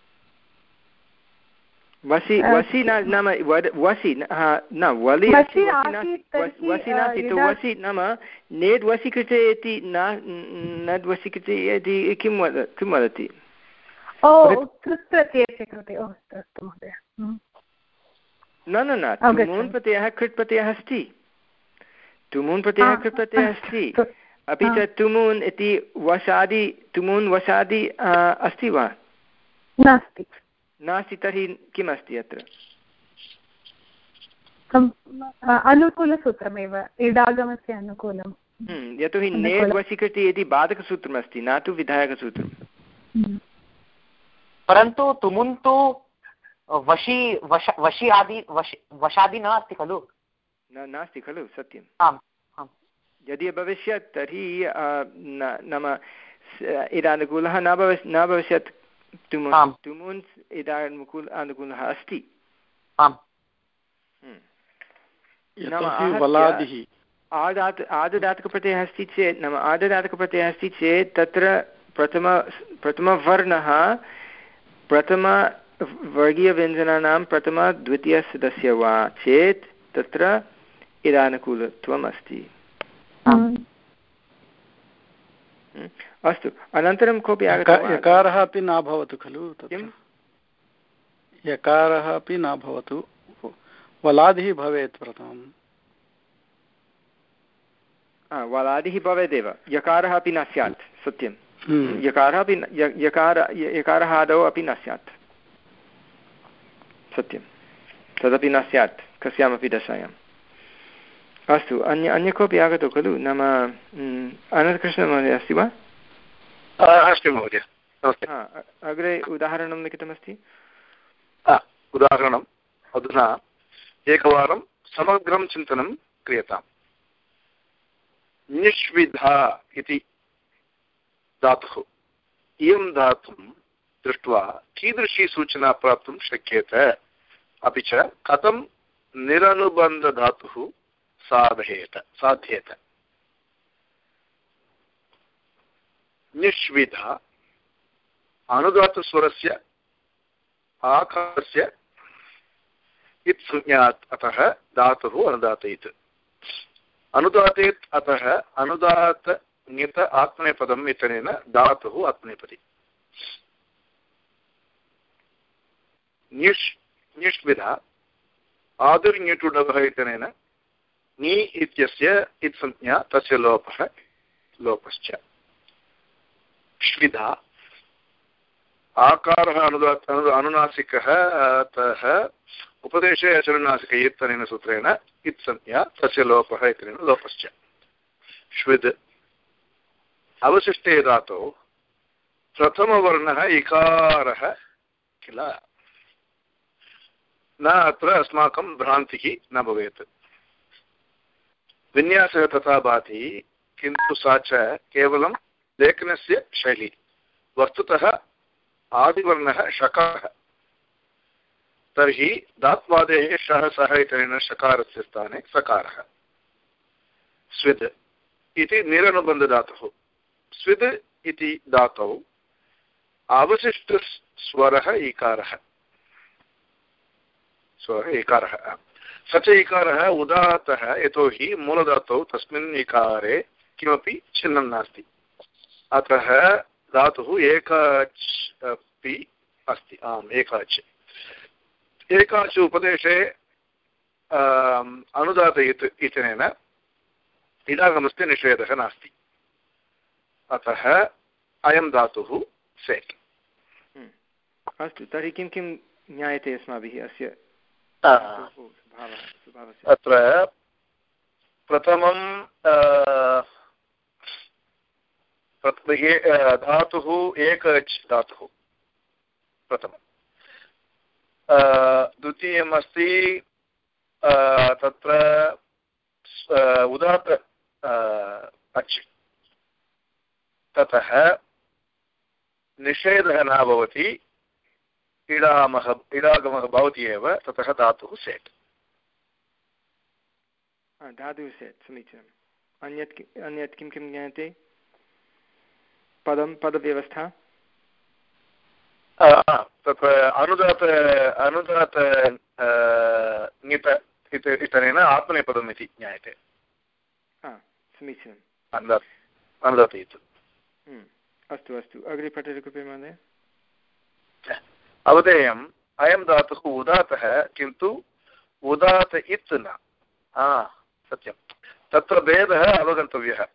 वशी वशी नाम वशी न वलि वशी नास्ति तु वशी नाम नेड् वशी कृते इति नड् वशी कृते इति किं वद किं वदति? न न न तुमुन् प्रत्ययः कृट् प्रत्ययः अस्ति। तुमुन् प्रत्ययः कृट् प्रत्ययः अस्ति। अपि च तुमुन् इति वशादि तुमुन् वशादि अस्ति वा? नास्ति। नास्ति तर्हि किम् अस्ति अत्र? अनुकूलसूत्रमेव इडागमस्य अनुकूलं। यतोहि नेड् वशी कृते इति बाधकसूत्रमस्ति न तु विधायकसूत्रं। परन्तु तुमुन् तु वशी वश वशी आदि वश वशादि न अस्ति खलु? न नास्ति खलु सत्यम्। आम् आम्। यदि भविष्यत् तर्हि नाम इदानुकूलः न भविष् न भविष्यत्। तुमुन् तुमुन् इदानुकूल अनुकूलः अस्ति। आम्। नाम आदात् आददातकप्रत्ययः अस्ति चेत् नाम आददातकप्रत्ययः अस्ति चेत् तत्र प्रथम प्रथमवर्णः प्रथमवर्गीयव्यञ्जनानां प्रथमद्वितीयसदस्य वा चेत् तत्र इदानुकूलत्वम् अस्ति। अस्तु अनन्तरं कोऽपि आगतः? यकारः अपि न भवतु खलु? किं यकारः अपि न भवतु, वलादिः भवेत् प्रथमम्। वलादिः भवेदेव, यकारः अपि न स्यात्। सत्यं, यकारः अपि यकार यकारः आदौ अपि न स्यात्। सत्यं, तदपि न स्यात् कस्यामपि दशायाम्। अस्तु, अन्य अन्य कोऽपि आगतो खलु? नाम अनन्तकृष्णमहोदय अस्ति वा? अस्ति महोदय। अग्रे उदाहरणं लिखितमस्ति। उदाहरणम् अधुना एकवारं समग्रं चिन्तनं क्रियताम्। निष्विधा इति धातुः, इयं धातुं दृष्ट्वा कीदृशी सूचना प्राप्तुं शक्यते, अपि च कथं निरनुबन्धधातुः साधयेत साध्येत? निष्विधा अनुदातस्वरस्य आकारस्य इत् संज्ञात् अतः धातुः अनुदातयेत्। अनुदातेत् अतः अनुदात ङित आत्मनेपदम् इत्यनेन धातुः आत्मनेपदी। निष् निष्विधा आदिर्ङिटुडवः इत्यनेन ङि इत्यस्य इत् संज्ञा तस्य लोपः लोपश्च। श्विधा आकारः अनुदात अनुनासिकः अतः उपदेशे अचनुनासिक इत्यनेन सूत्रेण इत् संज्ञा तस्य लोपः इत्यनेन लोपश्च। श्विद् अवशिष्टे धातौ प्रथमवर्णः इकारः किल, न अत्र अस्माकं भ्रान्तिः न भवेत्। विन्यासः तथा भाति, किन्तु सा च केवलं लेखनस्य शैली। वस्तुतः आदिवर्णः शकारः, तर्हि धात्वादेः शः सः इत्यनेन शकारस्य स्थाने सकारः। स्विद् इति निरनुबन्धधातुः। स्विद् इति धातौ अवशिष्टस्वरः इकारः, स्वरः इकारः। स च इकारः उदात्तः, यतोहि मूलधातौ तस्मिन् इकारे किमपि चिह्नं नास्ति। अतः धातुः एकाच् अपि अस्ति। आम्, एकाच्। एकाच् उपदेशे अनुदातयेत् इत्यनेन इडागमस्य निषेधः नास्ति। अतः अयं धातुः सेट्। अस्तु, तर्हि किं किं ज्ञायते अस्माभिः अस्य? अत्र प्रथमं धातुः एकच् धातुः प्रथमं। द्वितीयमस्ति तत्र उदात्त अच्, ततः निषेधः न भवति, इडामः इडागमः भवति एव ततः धातुः सेट्। धातुः सेट् समीचीनम्। अन्यत् अन्यत् किं किं ज्ञायते? पदं पदव्यवस्था तत्र अनुदात अनुदात ङित इत्यनेन आत्मनेपदम् इति ज्ञायते। समीचीनम्। अनुदात अनुदात इत्। अस्तु अस्तु अग्रे पठतु कृपया महोदय। अवधेयम् अयं धातुः उदातः किन्तु उदात इत् न। सत्यं तत्र भेदः अवगन्तव्यः।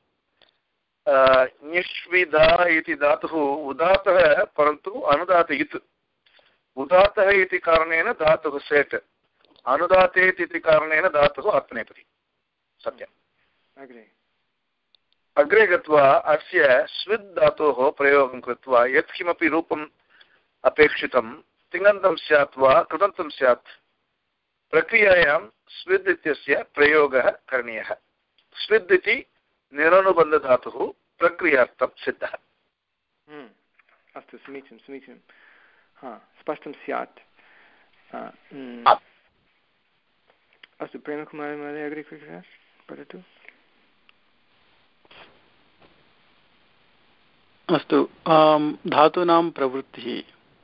ञिष्विदा इति धातुः उदातः परन्तु अनुदात इत्। उदातः इति कारणेन धातुः सेट्, अनुदातेत् इति कारणेन धातुः आत्मनेपदी। सत्यम्। अग्रे अग्रे गत्वा अस्य स्विद् धातोः प्रयोगं कृत्वा यत्किमपि रूपम् अपेक्षितं तिङन्तं स्यात् वा कृदन्तं स्यात् प्रक्रियायां स्विद् इत्यस्य प्रयोगः करणीयः। स्विद् इति निरनुबन्धधातुः प्रक्रियार्थं सिद्धः। अस्तु समीचीनं समीचीनं। हा स्पष्टं स्यात्। अस्तु प्रेमकुमार महोदय अग्रे कृपया पठतु। अस्तु धातूनां प्रवृत्तिः।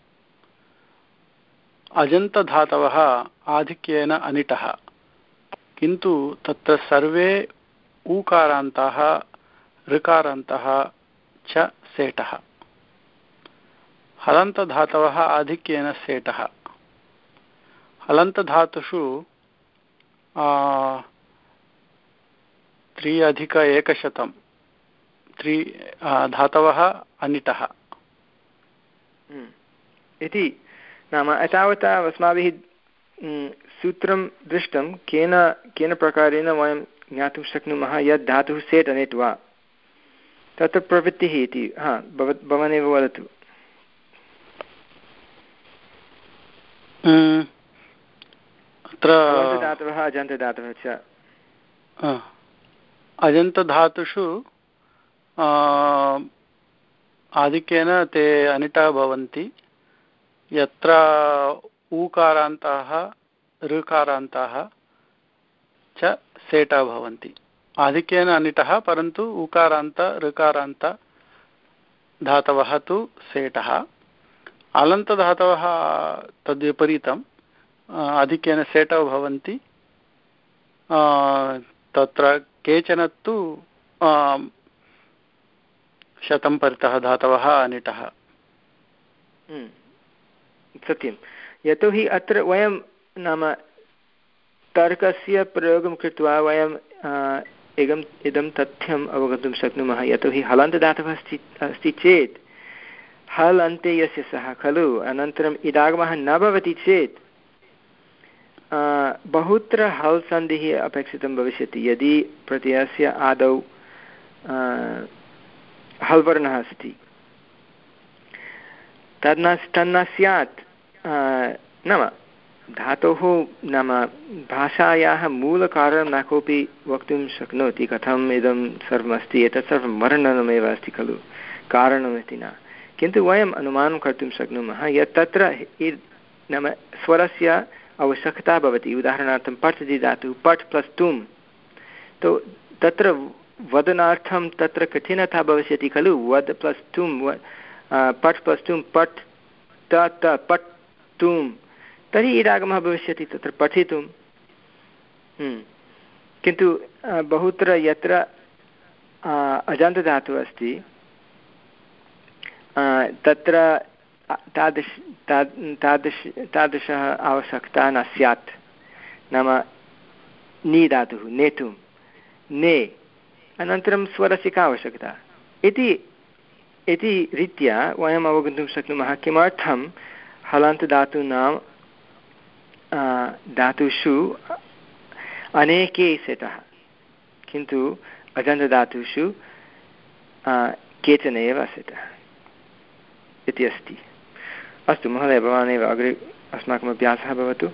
अजन्तधातवः आधिक्येन अनिटः किन्तु तत्र सर्वे ऊकारान्ताः ऋकारान्तः च सेटः। हलन्तधातवः आधिक्येन सेटः। हलन्तधातुषु त्रि अधिक एकशतं त्रि धातवः अनिटः इति नाम एतावता अस्माभिः सूत्रं दृष्टं केन केन प्रकारेण वयं ज्ञातुं शक्नुमः यत् धातुः सेट् अनेट् वा तत्र प्रवृत्तिः इति। हा भव भवानेव वदतु। अत्र धातवः अजन्तदातवः च। अजन्तधातुषु आधिक्येन ते अनिटाः भवन्ति यत्र ऊकारान्ताः ऋकारान्ताः च सेटा भवन्ति। आधिक्येन अनिटः परन्तु ऊकारान्त ऋकारान्त धातवः तु सेटः। अलन्तधातवः तद्विपरीतम् आधिक्येन सेटौ भवन्ति। तत्र केचन तु शतं परितः धातवः अनिटः। सत्यं यतोहि अत्र वयं नाम तर्कस्य प्रयोगं कृत्वा वयम् एकम् इदं तथ्यम् अवगन्तुं शक्नुमः यतोहि हलन्तदातवः अस्ति अस्ति चेत् हल् अन्ते यस्य सः खलु अनन्तरम् इडागमः न भवति चेत् बहुत्र हल् सन्धिः अपेक्षितं भविष्यति। यदि प्रत्ययस्य आदौ हल् वर्णः अस्ति तन्न तन्न स्यात् नाम धातोः नाम भाषायाः मूलकारणं न कोऽपि वक्तुं शक्नोति कथम् इदं सर्वमस्ति। एतत् सर्वं वर्णनमेव अस्ति खलु, कारणमिति न। किन्तु वयम् अनुमानं कर्तुं शक्नुमः यत् तत्र नाम स्वरस्य आवश्यकता भवति। उदाहरणार्थं पठ् इति धातुः पठ् प्लस् तुम्, तो तत्र वदनार्थं तत्र कठिनता भविष्यति खलु। वद् प्लस् तुम् पठ् प्लस् तुम् पठ् त त पठ् तुम्, तर्हि इडागमः भविष्यति तत्र पठितुं। किन्तु बहुत्र यत्र अजन्तधातुः अस्ति तत्र तादृश तादृश तादृशः आवश्यकता न स्यात्। नाम नी धातुः नेतुं ने अनन्तरं स्वरस्य का आवश्यकता इति इति रीत्या वयम् अवगन्तुं शक्नुमः किमर्थं हलन्तधातूनां धातुषु अनेके सेटः किन्तु अजन्तधातुषु केचन एव सेटः इति अस्ति। अस्तु महोदय भवानेव अग्रे अस्माकम् अभ्यासः भवतु।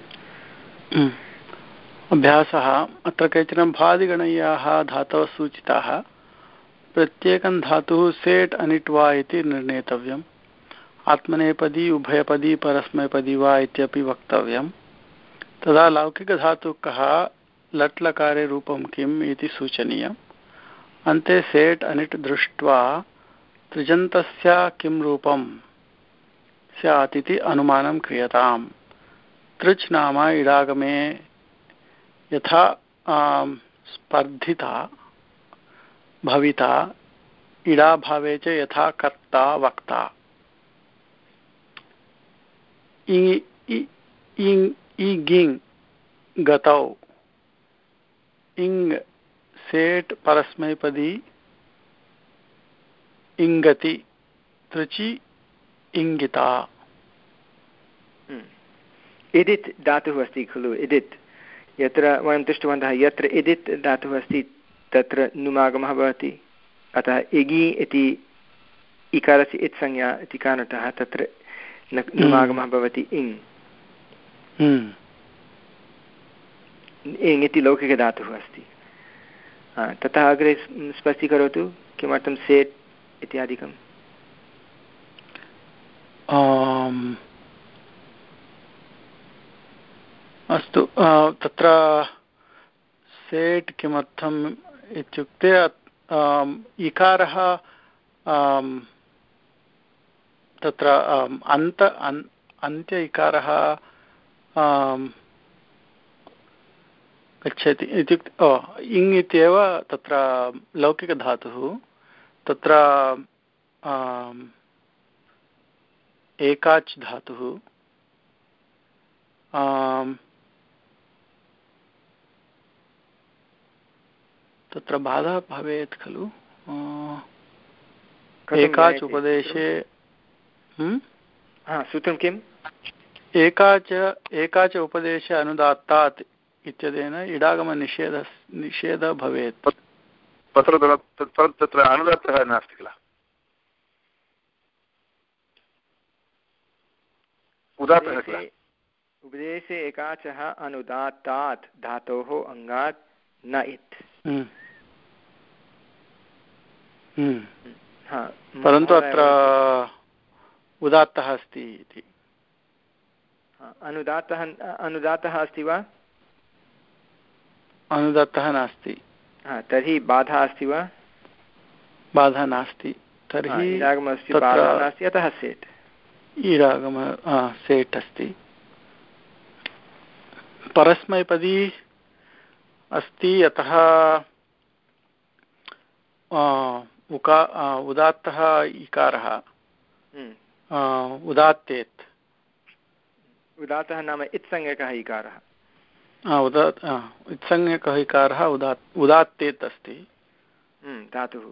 अभ्यासः अत्र केचन भादिगणीयाः धातवः सूचिताः। प्रत्येकं धातुः सेट् अनिट् वा इति निर्णेतव्यम्। आत्मनेपदी उभयपदी परस्मैपदी वा इत्यपि वक्तव्यं। तदा लौकिकधातुः कः, लट् लकारे रूपं किम् इति सूचनीयम्। अन्ते सेट् अनिट् दृष्ट्वा त्रिजन्तस्य किं रूपं स्यात् इति अनुमानं क्रियताम्। तृच् नाम इडागमे यथा स्पर्धिता भविता, इडाभावे च यथा कर्ता वक्ता। इगिङ् गतौ, इङ् सेट् परस्मैपदी इङ्गति, तृचि इङ्गिता। इदित् धातुः अस्ति खलु, इदित् यत्र वयं दृष्टवन्तः, यत्र इदित् धातुः अस्ति तत्र नुमागमः भवति। अतः इगि इति इकारस्य इत् संज्ञा इति कारणतः तत्र नुमागमः भवति इङ्। इङ् इति लौकिकधातुः अस्ति। ततः अग्रे स्पष्टीकरोतु किमर्थं सेट् इत्यादिकम्। अस्तु, तत्र सेट् किमर्थम् इत्युक्ते इकारः तत्र अन्त अन्त्य इकारः गच्छति इत्युक्ते इङ् इत्येव तत्र लौकिकधातुः। तत्र एकाच् धातुः, तत्र बाधा भवेत् खलु एकाच् उपदेशे। सूत्रं किम्? एकाच एकाच उपदेशे अनुदात्तात् इत्यनेन इडागमनिषेधः निषेधः भवेत्। तत्र तत्र अनुदात्तः नास्ति किल, उदात्तः किल। उपदेशे एकाचः अनुदात्तात् धातोः अङ्गात् न इत्। परन्तु अत्र उदात्तः अस्ति इति। अनुदात्तः अनुदात्तः अस्ति वा? अनुदात्तः नास्ति। तर्हि बाधा अस्ति वा? बाधा नास्ति। तर्हि बाधा नास्ति, अतः सेट्। इडागम सेट् अस्ति। परस्मैपदी अस्ति, यतः उका उदात्तः इकारः उदात्तेत्। उदात्तः नाम इत्संज्ञकः इकारः। उदात् इत्संज्ञकः इकारः उदात् उदात्तेत् अस्ति। धातुः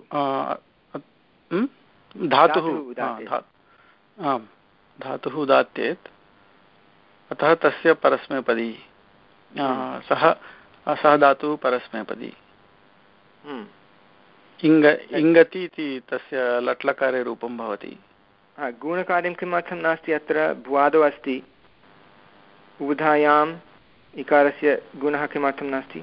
धातुः आम् धातुः उदात्तेत्, अतः तस्य परस्मैपदी सः सः धातुः परस्मैपदी। इङ्ग इङ्गति इति तस्य लट्लकारे रूपं भवति। गुणकार्यं किमर्थं नास्ति? अत्र भुवादौ अस्ति, उभधायाम् इकारस्य गुणः किमर्थं नास्ति?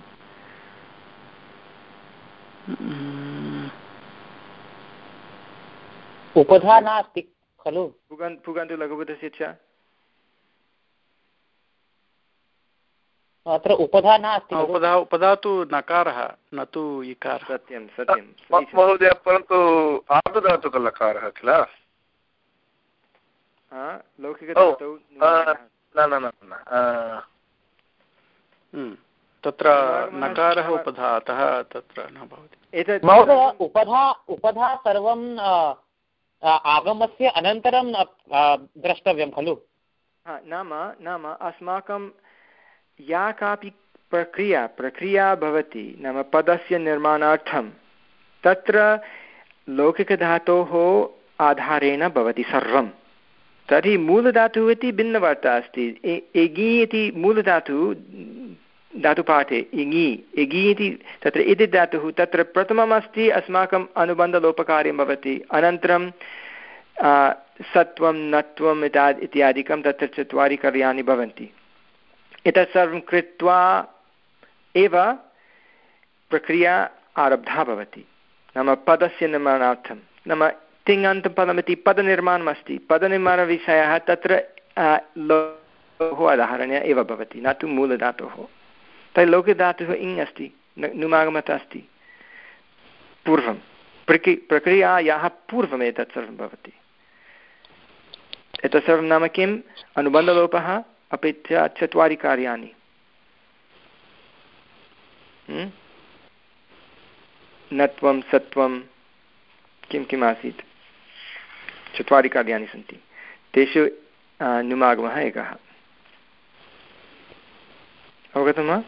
उपधा नास्ति खलु। पुगन् पुगन्तु लघुबुधस्य च अत्र उपधा नास्ति। उपधा उपधा तु नकारः न तु इकारः। सत्यं सत्यं महोदय, परन्तु आर्धधातुकलकारः किल। लौकिकधातौ न न न तत्र नकारः उपधा, अतः तत्र न भवति। महोदय, उपधा उपधा सर्वं आगमस्य अनन्तरं द्रष्टव्यं खलु। नाम नाम अस्माकं या कापि प्रक्रिया प्रक्रिया भवति, नाम पदस्य निर्माणार्थं, तत्र लौकिकधातोः आधारेण भवति सर्वं। तर्हि मूलधातुः इति भिन्नवार्ता अस्ति। एगि इति मूलधातुः धातुपाठे इङि इगि इति तत्र इति धातुः तत्र प्रथमम् अस्ति, अस्माकम् अनुबन्धलोपकार्यं भवति। अनन्तरं सत्वं नत्वम् इत्यादि इत्यादिकं तत्र चत्वारि कार्याणि भवन्ति। एतत् सर्वं कृत्वा एव प्रक्रिया आरब्धा भवति, नाम पदस्य निर्माणार्थं। नाम तिङन्तपदमिति पदनिर्माणमस्ति पदनिर्माणविषयः तत्र लोः अधारण्य एव भवति न तु मूलधातोः तर्हि लौकिकधातुः इङ् अस्ति नुमागमत अस्ति पूर्वं प्रक्रि प्रक्रियायाः पूर्वम् एतत् सर्वं भवति एतत् सर्वं नाम किम् अनुबन्धलोपः अपि च चत्वारि कार्याणि नत्वं सत्वं किं किम् आसीत् चत्वारि कार्याणि सन्ति तेषु नुमागमः एकः अवगतं वा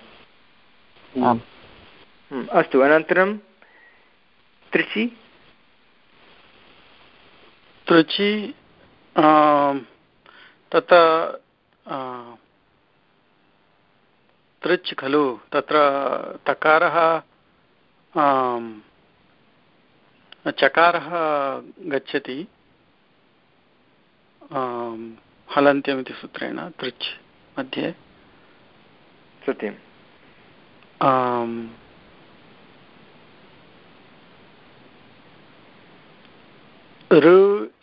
अस्तु अनन्तरं तृचि तृचि तत्र तृच् खलु तत्र तकारः चकारः गच्छति हलन्त्यमिति सूत्रेण तृच् मध्ये सत्यं ऋ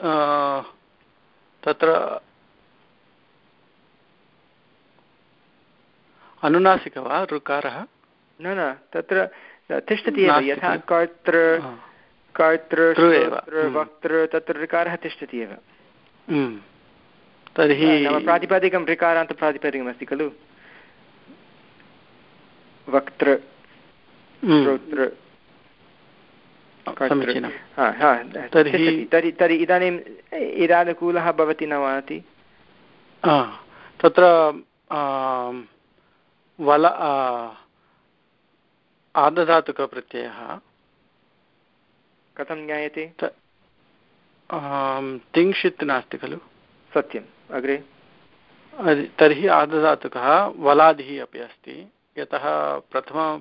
तत्र अनुनासिक वा ऋकारः न न तत्र तिष्ठति एव यथा कर्तृ कर्तृ वक्तृ तत्र ऋकारः तिष्ठति एव तर्हि नाम प्रातिपदिकं ऋकारान्तप्रातिपदिकमस्ति खलु वक्तृ श्रोतृ तर्हि तर्हि इदानीम् इदानुकूलः भवति न वा इति तत्र वल आदधातुकप्रत्ययः कथं ज्ञायते तिङ्क्षित् नास्ति खलु सत्यम् अग्रे तर्हि आदधातुकः वलादिः अपि अस्ति यतः प्रथमं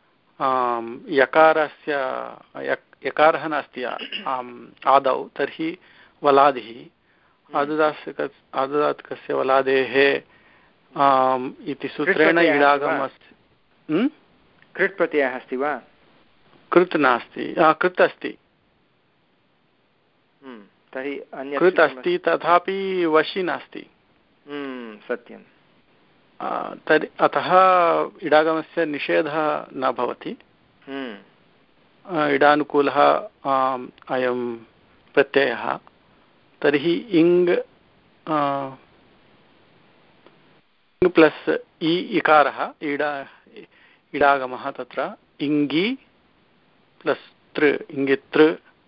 यकारस्य यकारः नास्ति आदौ तर्हि वलादिः आदुदात्क आदुदात्कस्य वलादेः इति सूत्रेण इडागम् अस्ति कृत् प्रत्ययः अस्ति वा कृत् नास्ति कृत् अस्ति तर्हि अन्यत् कृत् अस्ति तथापि वशि नास्ति सत्यं तर्हि अतः इडागमस्य निषेधः न भवति इडानुकूलः अयं प्रत्ययः तर्हि इङ् इङ् प्लस् इ इकारः इडा इडागमः तत्र इङ्गि प्लस् तृ इङ्गितृ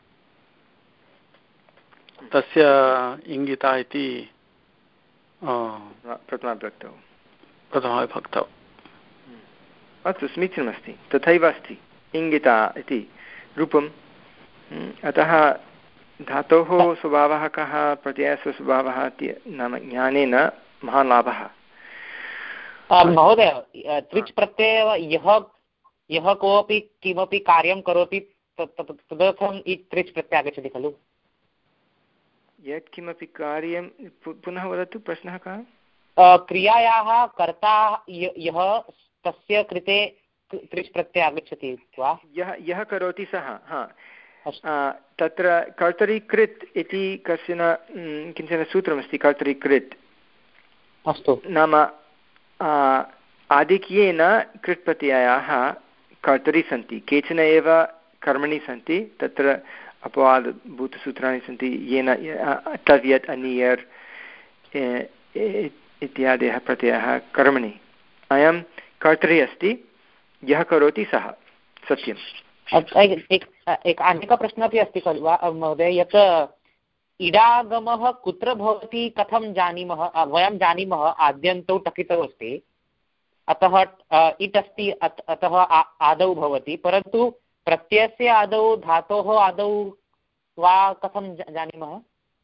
तस्य इङ्गिता इति प्रथमाविभक्तौ प्रथमाविभक्तौ अस्तु समीचीनमस्ति तथैव अस्ति इङ्गिता इति रूपम् अतः धातोः स्वभावः कः प्रत्ययस्य स्वभावः इति नाम ज्ञानेन महान् लाभः महोदय त्रिच् प्रत्ययः यः यः कोऽपि किमपि कार्यं करोति तदर्थम् इ त्रिच् प्रत्ययः आगच्छति खलु यत्किमपि कार्यं पुनः वदतु प्रश्नः कः क्रियायाः कर्ता यः तस्य कृते त्रिच् प्रत्ययः आगच्छति वा यः यः करोति सः हा तत्र कर्तरीकृत् इति कश्चन किञ्चन सूत्रमस्ति कर्तरीकृत् अस्तु नाम आधिक्येन कृत् प्रत्ययाः कर्तरि सन्ति केचन एव कर्मणि सन्ति तत्र अपवादभूतसूत्राणि सन्ति येन तद्यत् अनियर् इत्यादयः प्रत्ययः कर्मणि अयं कर्तरि अस्ति यः करोति सः सत्यम् एक अन्यः प्रश्नः अपि अस्ति खलु वा महोदय यत् इडागमः कुत्र भवति कथं जानीमः वयं जानीमः आद्यन्तौ टकितौ अस्ति अतः इट् अस्ति अतः आदौ भवति परन्तु प्रत्ययस्य आदौ धातोः आदौ वा कथं जानीमः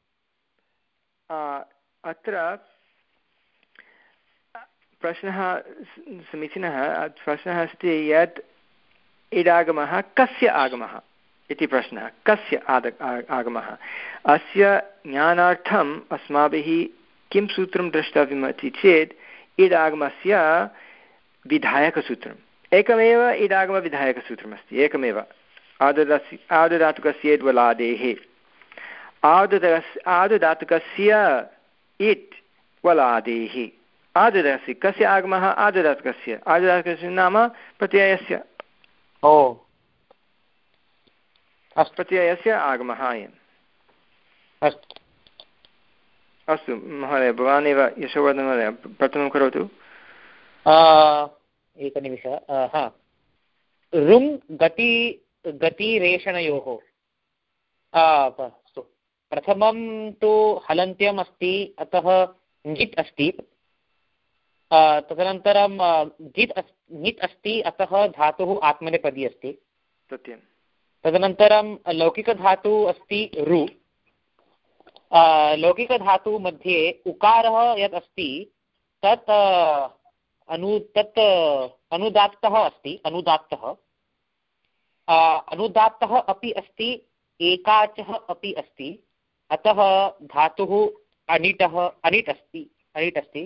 अत्र प्रश्नः समीचीनः प्रश्नः अस्ति यत् इडागमः कस्य आगमः इति प्रश्नः कस्य आद आगमः अस्य ज्ञानार्थम् अस्माभिः किं सूत्रं द्रष्टव्यम् इति चेत् इडागमस्य विधायकसूत्रम् एकमेव इडागमविधायकसूत्रमस्ति एकमेव आददासि आददातुकस्य द्वलादेः आदुदातुकस्य आदुदातुकस्य इट् वलादेः आदुदातुकस्य कस्य आगमः आदुदातुकस्य आदुदातुकस्य नाम प्रत्ययस्य ओ प्रत्ययस्य आगमः अयम् अस्तु अस्तु महोदय भवान् एव यशोवर्धन महोदय प्रथमं करोतु एकनिमिषः हा रुङ् गति गतिरेषणयोः अस्तु प्रथमं तु हलन्त्यम् अस्ति अतः ङित् अस्ति तदनन्तरं ङित् अस् ङित् अस्ति अतः धातुः आत्मनेपदी अस्ति सत्यं तदनन्तरं लौकिकधातुः अस्ति रु लौकिकधातु मध्ये उकारः यत् अस्ति तत् अनु तत् अनुदात्तः अस्ति अनुदात्तः अनुदात्तः अपि अस्ति एकाचः अपि अस्ति अतः धातुः अनिटः अनिट् अस्ति अनिट् अस्ति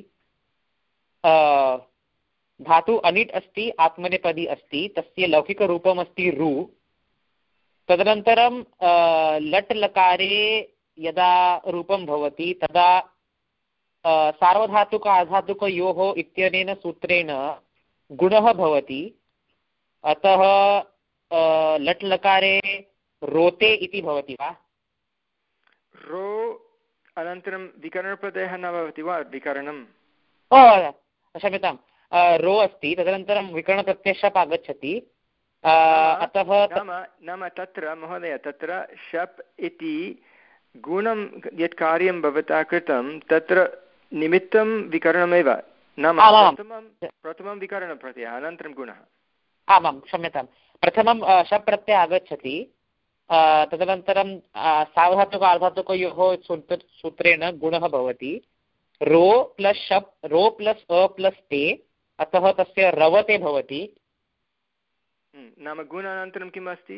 धातु अनिट् अस्ति आत्मनेपदी अस्ति तस्य लौकिकरूपम् अस्ति रु तदनन्तरं लट् लकारे यदा रूपं भवति तदा सार्वधातुक आधातुकयोः इत्यनेन सूत्रेण गुणः भवति अतः लट् लकारे रोते इति भवति वा रो अनन्तरं विकरणप्रत्ययः न भवति वा विकरणम् ओ क्षम्यतां रो अस्ति तदनन्तरं विकरणप्रत्ययः आगच्छति अतः नाम नाम तत्र महोदय तत्र शप् इति गुणं यत् कार्यं भवता कृतं तत्र निमित्तं विकरणमेव नाम प्रथमं प्रथमं विकरणप्रत्ययः अनन्तरं गुणः आमां क्षम्यतां प्रथमं शप् प्रत्ययः आगच्छति तदनन्तरं सावधातुक आर्धातुकयोः सूत्रेण गुणः भवति रो प्लस् शप् रो प्लस् अ प्लस् ते अतः तस्य रवते भवति नाम गुणानन्तरं किम् अस्ति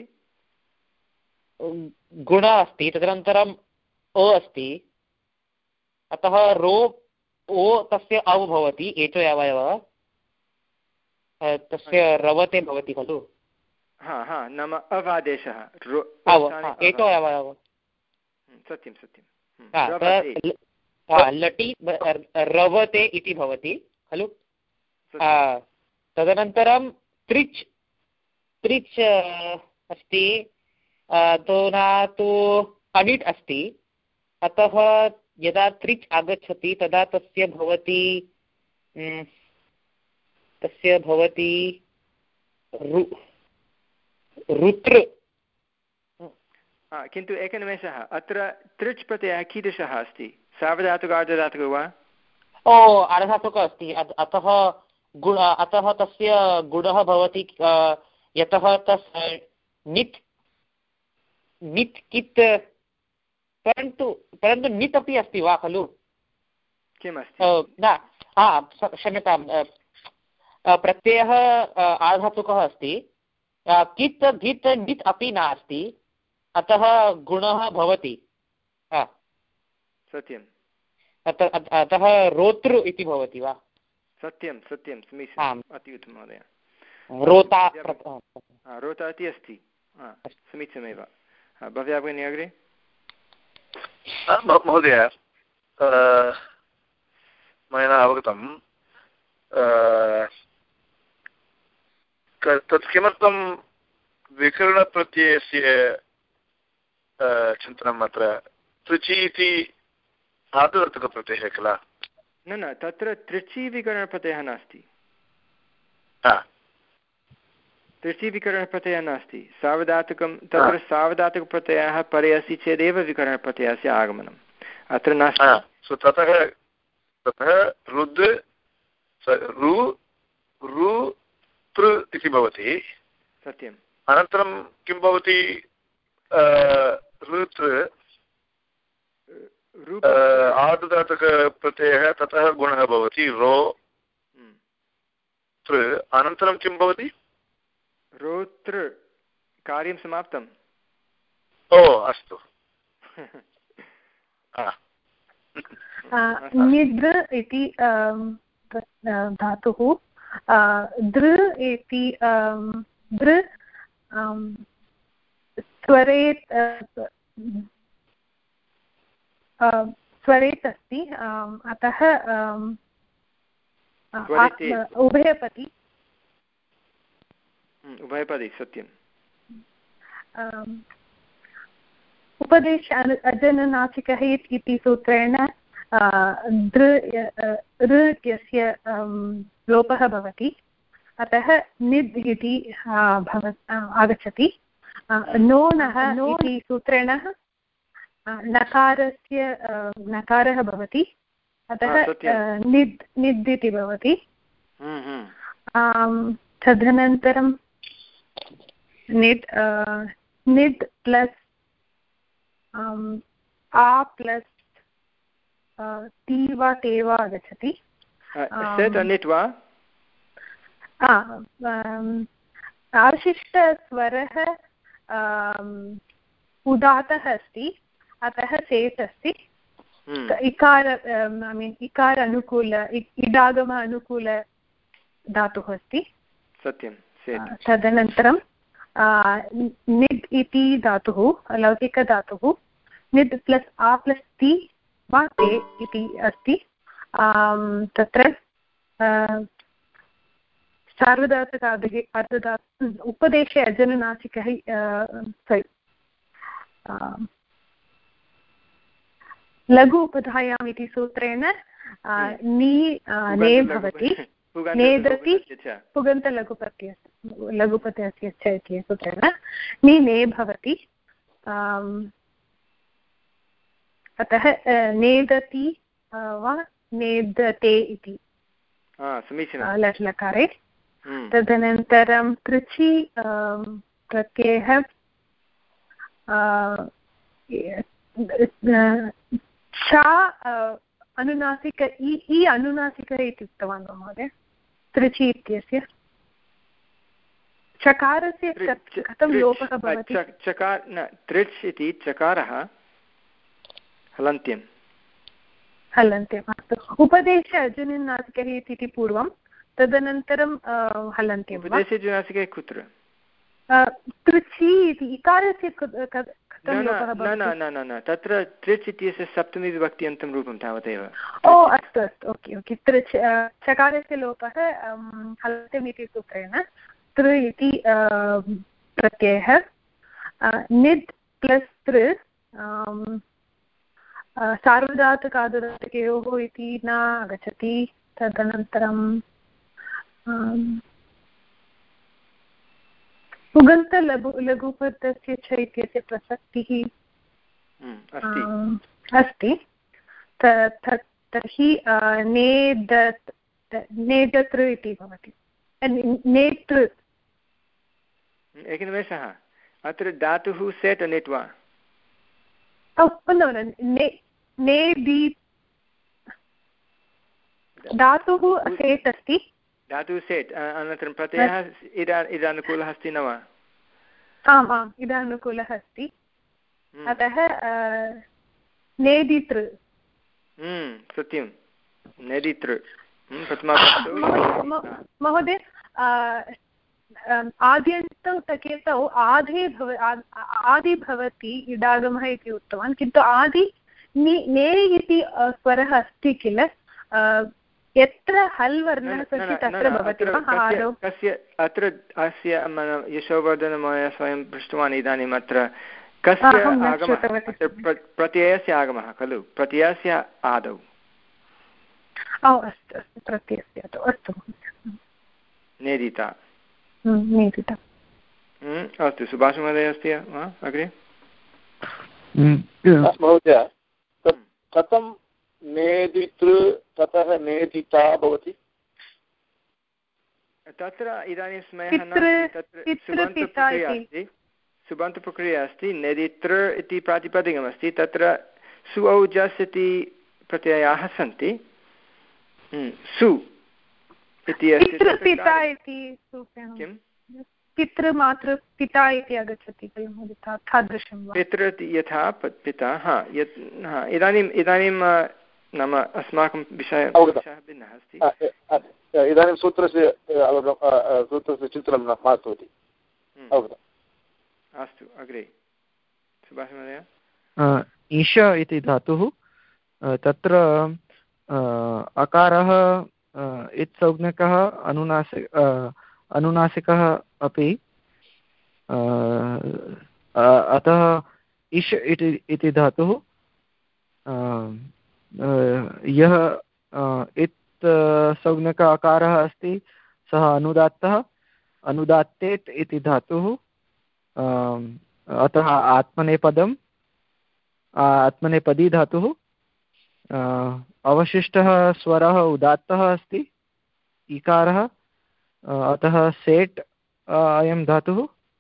गुण अस्ति तदनन्तरम् अ अस्ति अतः रो ओ तस्य अव् भवति एतो अवयवः तस्य रवते भवति खलु हा हा नाम अवादेशः एतो अवयवः सत्यं सत्यं लटि रवते इति भवति खलु तदनन्तरं त्रिच् त्रिच् अस्ति तो न तु अनिट् अस्ति अतः यदा त्रिच् आगच्छति तदा तस्य भवति तस्य भवति रु रुत्र किन्तु एकनिमेषः अत्र त्रिच् प्रत्ययः कीदृशः अस्ति सार्वधातुक आर्धधातुकः वा ओ आर्धधातुकः अस्ति अतः गुण अतः तस्य गुणः भवति यतः तस् नित् नित् कित् परन्तु परन्तु नित् अपि अस्ति वा खलु किमस्ति न हा क्षम्यतां प्रत्ययः आर्धधातुकः अस्ति कित् गित् नित् अपि नास्ति अतः गुणः भवति सत्यम् अतः रोतृ इति भवति वा सत्यं सत्यं समीचीनम् अति उत्तमं महोदय रोता रोता इति अस्ति समीचीनमेव भव्या भगिनी अग्रे महोदय मया अवगतं तत् किमर्थं विकरणप्रत्ययस्य चिन्तनम् अत्र त्रिचि इति आर्धधातुकप्रत्ययः किल न न तत्र त्रिचि विकरणप्रत्ययः नास्ति त्रिचि विकरणप्रत्ययः नास्ति सावधातुकं तत्र सावधातुकप्रत्ययः परे अस्ति चेदेव विकरणप्रत्ययस्य आगमनम् अत्र नास्ति ततः ततः रुद् रु रु तृ इति भवति सत्यम् अनन्तरं किं भवति ऋतृ आर्धधातुकप्रत्ययः ततः गुणः भवति रो तृ अनन्तरं किं भवति रोतृ कार्यं समाप्तम् ओ अस्तु निद्र इति धातुः दृ इति दृ स्वरे स्वरेत् अस्ति, अतः उभयपदी उभयपदी सत्यम्। उपदेश अजननासिकः इति सूत्रेण दृ ऋ इत्यस्य लोपः भवति, अतः निद् इति भव आगच्छति। नोनः इति सूत्रेण नकारस्य नकारः भवति, अतः निद् निद् इति भवति। तदनन्तरं निद् निद् प्लस् आ प्लस् ति वा ते वा आगच्छति। अवशिष्टस्वरः उदात्तः अस्ति, अतः सेट् अस्ति। इकार ऐ मीन् इकार अनुकूल इडागम अनुकूल धातुः अस्ति। सत्यं। तदनन्तरं निद् इति धातुः लौकिकधातुः, निद् प्लस् आ प्लस् ति वा ते इति अस्ति। तत्र सार्वधातुकादिः अर्धधातु उपदेशे अजनुनासिकः सारि लघु उपधायाम् इति सूत्रेण नि ने भवति, नेदति पुगन्तलघुप्रत्ययस्य लघुप्रत्ययस्य च इति सूत्रेण नि ने भवति। अतः नेदति वा नेदते इति लट् लकारे। तदनन्तरं तृचि प्रत्ययः शा अनुनासिक इ इ अनुनासिकः इति उक्तवान् वा महोदय? तृचि इत्यस्य चकारस्य कथं लोपः भवति? चकार न तृच् इति चकारः हलन्त्यं हलन्त्यम्। अस्तु, उपदेशे अजनुनासिकः इति पूर्वं, तदनन्तरं हलन्त्यं। उपदेशे अजनुनासिकः कुत्र? तृचि इति इकारस्य न न न तत्र तृच् इत्यस्य सप्तमी विभक्त्यन्तं रूपं तावदेव। ओ अस्तु अस्तु, ओके ओके। तृच् चकारस्य लोपः हलन्त्यम् इति सूत्रेण तृ इति प्रत्ययः निद् प्लस् तृ सार्वधातुकार्धधातुकयोः इति न आगच्छति। तदनन्तरं पुगन्त लघु लघुपदस्य च इत्यस्य प्रसक्तिः अस्ति। तर्हि नेदत् नेदतृ इति भवति। नेतृ एकनिमेषः, अत्र धातुः सेट् नेट् वा? नेदि धातुः सेट् अस्ति। धातुः सेट्, अनन्तरं प्रत्ययः इदा इदानुकूलः अस्ति न वा? आम् आम्, इदानुकूलः अस्ति, अतः नेदितृ। सत्यं, नेदितृ प्रथमा। महोदय, आद्यन्तौ टकेतौ आदि भव आदि भवति इडागमः इति उक्तवान्, किन्तु आदि नि ने इति स्वरः अस्ति किल, यत्र हल् वर्णः सति तत्र भवति वा आदौ? कस्य अत्र अस्य यशोवर्धनमहोदय स्वयं पृष्टवान् इदानीम्, अत्र कस्य आगमः? प्रत्ययस्य आगमः खलु, प्रत्ययस्य आदौ। ओ अस्तु अस्तु, प्रत्ययस्य आदौ, अस्तु नेदिता नेदिता। अस्तु, सुभाषमहोदय अस्ति वा अग्रे? महोदय, कथं नेदितृ ततः नेदिता भवति? तत्र इदानीं स्मयः नास्ति, तत्र सुबन्तप्रक्रिया अस्ति, सुबन्तप्रक्रिया अस्ति। नेदितृ इति प्रातिपदिकमस्ति, तत्र सुऔजस् इति प्रत्ययाः सन्ति। सु इति अस्ति, पितृमातृ पिता इति आगच्छति खलु महोदय, तादृशं वा? पितृ यथा पिता, हा यत् हा इदानीम् इदानीं नाम अस्माकं विषयः भिन्नः अस्ति। इदानीं सूत्रस्य सूत्रस्य चिन्तनं मास्तु इति अवगतम्। अस्तु, अग्रे सुभाषमहोदय। ईश इति धातुः तत्र अकारः इत्संज्ञकः अनुनासिक अनुनासिकः अपि, अतः इष् इति इति धातुः यः इत् संज्ञक अकारः अस्ति सः अनुदात्तः, अनुदात्तेत् इति धातुः, अतः आत्मनेपदम् आत्मनेपदी धातुः। अवशिष्टः स्वरः उदात्तः अस्ति इकारः, अतः सेट् अयं धातुः।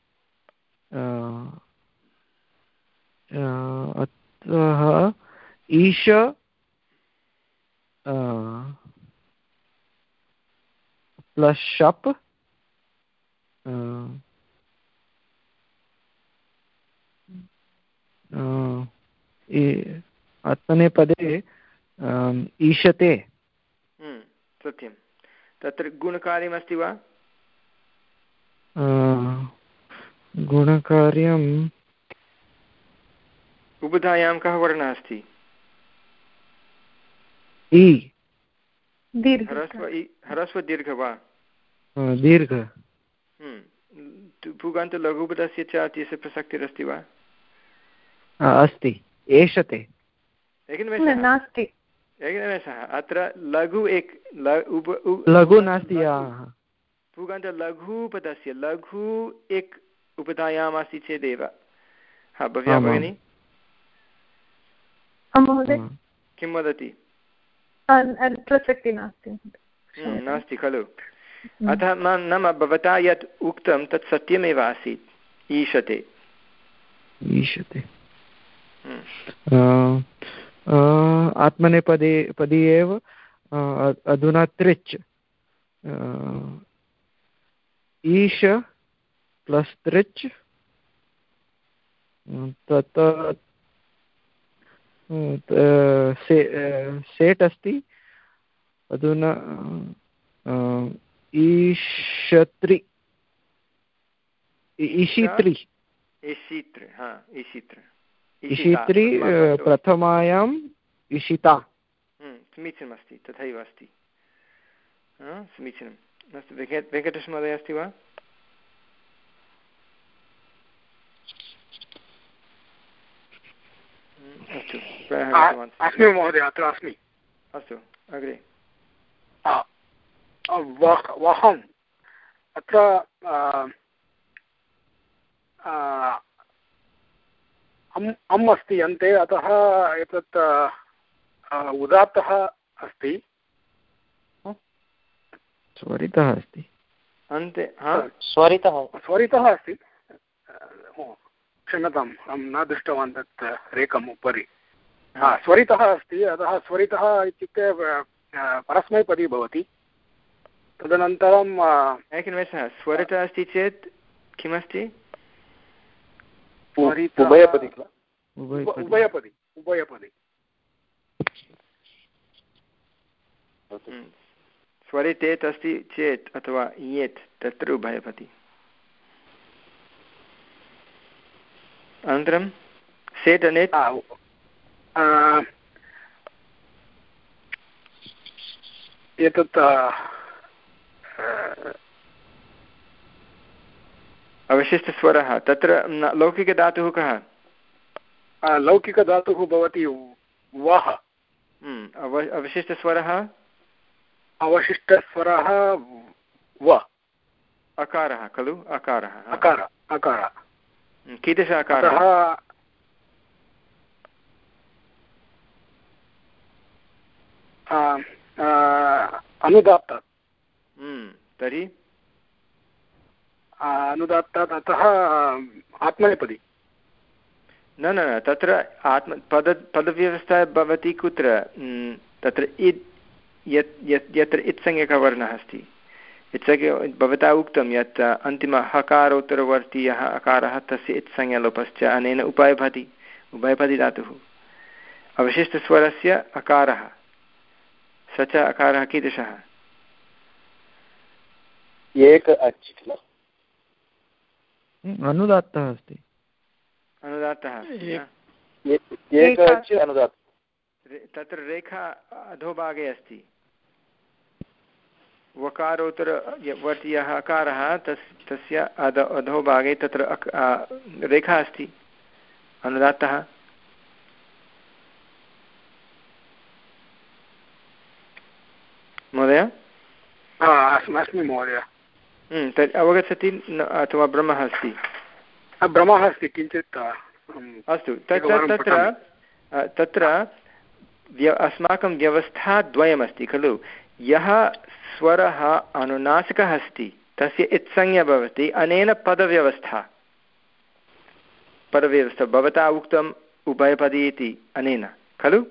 अतः ईश प्लस् शप् आत्मनेपदे ईशते। सत्यं। तत्र गुणकार्यमस्ति वा? गुणकार्यम् उबधायां कः वर्णः अस्ति? इ। ह्रस्व इ ह्रस्व दीर्घ वा? दीर्घ। पुगन्त लघुपदस्य च इत्यस्य प्रसक्तिरस्ति वा? अस्ति। एषते नास्ति। एकनिमेषः, अत्र लघु एक लघु नास्ति। पुगन्त लघुपदस्य लघु एक उपधायाम् अस्ति चेदेव। हा भव्या भगिनी किं वदति? प्रसक्ति नास्ति नास्ति खलु? अतः नाम भवता यत् उक्तं तत् सत्यमेव आसीत्। ईशते ईशते आत्मनेपदे पदी एव। अधुना त्रिच् ईश प्लस् त्रिच्, तत् सेट् अस्ति। अधुना ईशत्रि ईशित्रि ईशित्र हा ईशित्र ईशित्रि प्रथमायाम् ईशिता। समीचीनमस्ति, तथैव अस्ति। समीचीनम्। अस्तु, वेङ्कटेशमहोदय अस्ति वा? अस्तु, अस्मि महोदय, अत्र अस्मि। अस्तु, अग्रे। वहम् अत्र अम् अस्ति अन्ते, अतः एतत् उदात्तः अस्ति। स्वरितः अस्ति अन्ते। स्वरितः स्वरितः अस्ति। क्षम्यताम्, अहं न दृष्टवान् तत् रेखम् उपरि। स्वरितः अस्ति, अतः स्वरितः इत्युक्ते परस्मैपदी भवति। तदनन्तरं एकनिमेषः, स्वरितः अस्ति चेत् किमस्ति? उभयपदी किल? उभयपदी उभयपदी स्वरितेत् अस्ति चेत् अथवा येत् तत्र उभयपदी। अनन्तरं सेट् अनेत् एतत् अवशिष्टस्वरः। तत्र लौकिकधातुः कः? लौकिकधातुः भवति वः। अवशिष्टस्वरः अवशिष्टस्वरः व। अकारः खलु? अकारः अकार अकार कीदृश अकारः? अनुदात्तात्। तर्हि अनुदात्तात्, अतः आत्मनेपदी। न न न तत्र आत्म पद पदव्यवस्था भवति कुत्र? तत्र इद् यत् यत् यत्र इत्संज्ञकवर्णः अस्ति। इत्संज्ञ भवता उक्तं यत् अन्तिमः हकारोत्तरवर्तीयः अकारः तस्य इत्संज्ञलोपश्च अनेन उभयपदी उभयपदी धातुः। अवशिष्टस्वरस्य अकारः स च अकारः कीदृशः? एक अच् किल? अनुदात्तः अस्ति। अनुदात्तः एक अच् अनुदात्तः। तत्र रेखा अधोभागे अस्ति वकारोत्तर वर्ति यः अकारः तस् तस्य अध अधोभागे तत्र रेखा अस्ति अनुदात्तः महोदय अस्मि महोदय तर्हि अवगच्छति अथवा भ्रमः अस्ति भ्रमः अस्ति किञ्चित् अस्तु तत्र तत्र तत्र व्य अस्माकं व्यवस्था द्वयमस्ति खलु यः स्वरः अनुनासिकः अस्ति तस्य इत्संज्ञा भवति अनेन पदव्यवस्था पदव्यवस्था भवता उक्तम् उभयपदी इति अनेन खलु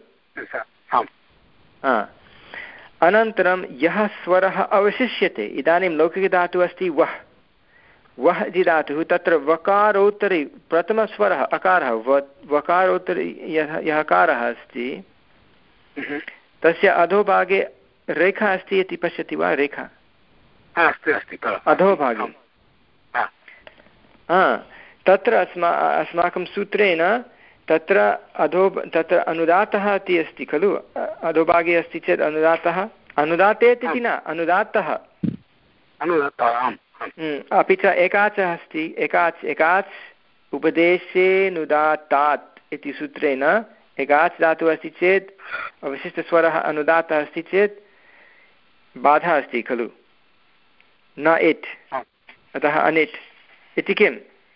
अनन्तरं यः स्वरः अवशिष्यते इदानीं लौकिकधातुः अस्ति वः वः इति धातुः तत्र वकारोत्तरे प्रथमस्वरः अकारः व वकारोत्तरे यः यः अकारः अस्ति तस्य अधोभागे रेखा अस्ति इति पश्यति वा रेखा अस्ति अस्ति अधोभागे तत्र अस्मा अस्माकं सूत्रेण तत्र अधो तत्र अनुदातः इति अस्ति खलु अधोभागे अस्ति चेत् अनुदातः अनुदातेत् इति न अनुदात्तः अपि च एकाचः अस्ति एकाच् एकाच् उपदेशेऽनुदात्तात् इति सूत्रेण एकाच् धातुः अस्ति चेत् अवशिष्टस्वरः अनुदातः अस्ति चेत् बाधा अस्ति खलु न इट् अतः अनिट् इति किम्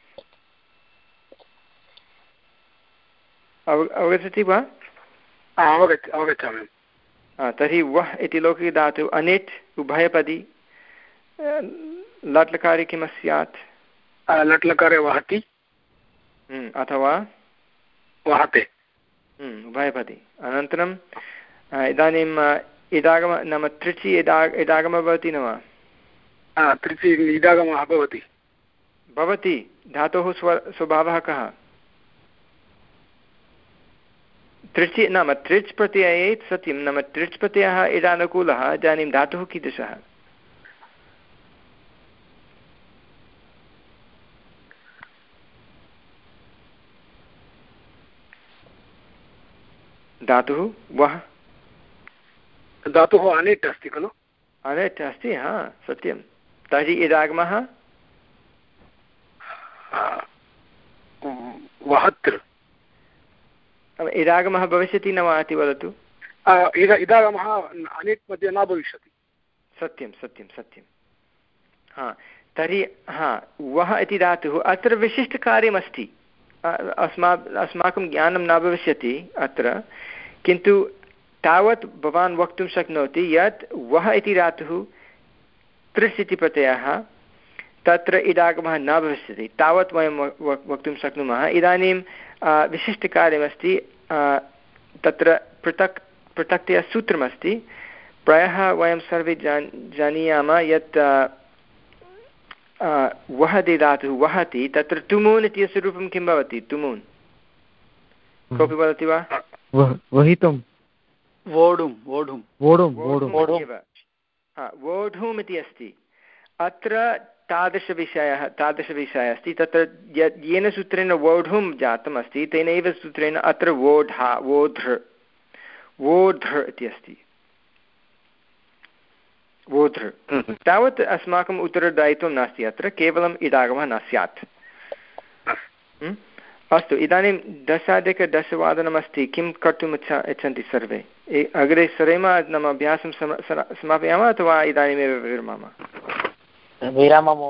अव अवगच्छति वा अवगच्छामि तर्हि वः इति लौकिकधातुः अनिट् उभयपदी लट्लकारे किं स्यात् लट्लकारे वहति अथवा वहते उभयपदी अनन्तरं इदानीम् इडागम नाम त्रिचि इडा इडागमः भवति न वा त्रिचि इडागमः भवति भवति धातोः स्व स्वभावः कः त्रिचि नाम त्रिच् प्रत्यये सत्यं नाम त्रिच् प्रत्ययः इडानुकूलः इदानीं धातुः कीदृशः धातुः वः धातुः अनिट् अस्ति खलु अनिट् अस्ति हा सत्यं तर्हि इडागमः वहत् इडागमः भविष्यति न वा इति वदतु इडागमः अनिट् मध्ये न भविष्यति सत्यं सत्यं सत्यं हा तर्हि हा वः इति धातुः अत्र विशिष्टकार्यमस्ति अस्मा अस्माकं ज्ञानं न भविष्यति अत्र किन्तु तावत् भवान् वक्तुं शक्नोति यत् वः इति धातुः त्रिस् इति प्रत्ययः तत्र इडागमः न भविष्यति तावत् वयं वक्तुं शक्नुमः इदानीं विशिष्टकार्यमस्ति तत्र पृथक् पृथक्तया सूत्रमस्ति प्रायः वयं सर्वे जान् जानीयामः यत् वहति धातुः वहति तत्र तुमून् इत्यस्य रूपं किं भवति तुमून् कोऽपि वदति वा वहितुं वोढुं वोढुं वोढुं वोढुम् इति अस्ति अत्र तादृशविषयः तादृशविषयः अस्ति तत्र यत् येन सूत्रेण वोढुं जातम् अस्ति तेनैव सूत्रेण अत्र वोढा वोध्र वोध्र इति अस्ति वोध्र तावत् अस्माकम् उत्तरदायित्वं नास्ति अत्र केवलम् इडागमः न स्यात् अस्तु इदानीं दशाधिकदशवादनमस्ति किं कर्तुम् इच्छा इच्छन्ति सर्वे अग्रे सरेम नाम अभ्यासं समापयामः अथवा इदानीमेव विरमामः विरामः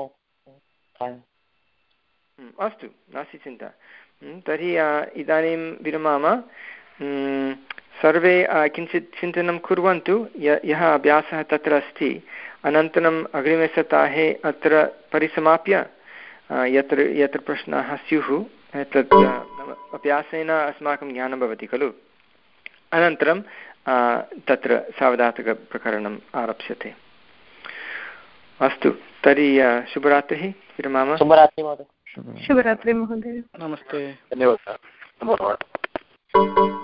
अस्तु नास्ति चिन्ता तर्हि इदानीं विरमामः सर्वे किञ्चित् चिन्तनं कुर्वन्तु य यः अभ्यासः तत्र अस्ति अनन्तरम् अग्रिमे सप्ताहे अत्र परिसमाप्य यत्र यत्र प्रश्नाः स्युः तत् अभ्यासेन अस्माकं ज्ञानं भवति खलु अनन्तरं तत्र सावधातकप्रकरणम् आरप्स्यते अस्तु तर्हि शुभरात्रिः विरमामः शुभरात्रिः महोदय शुभरात्रिः महोदय नमस्ते धन्यवादः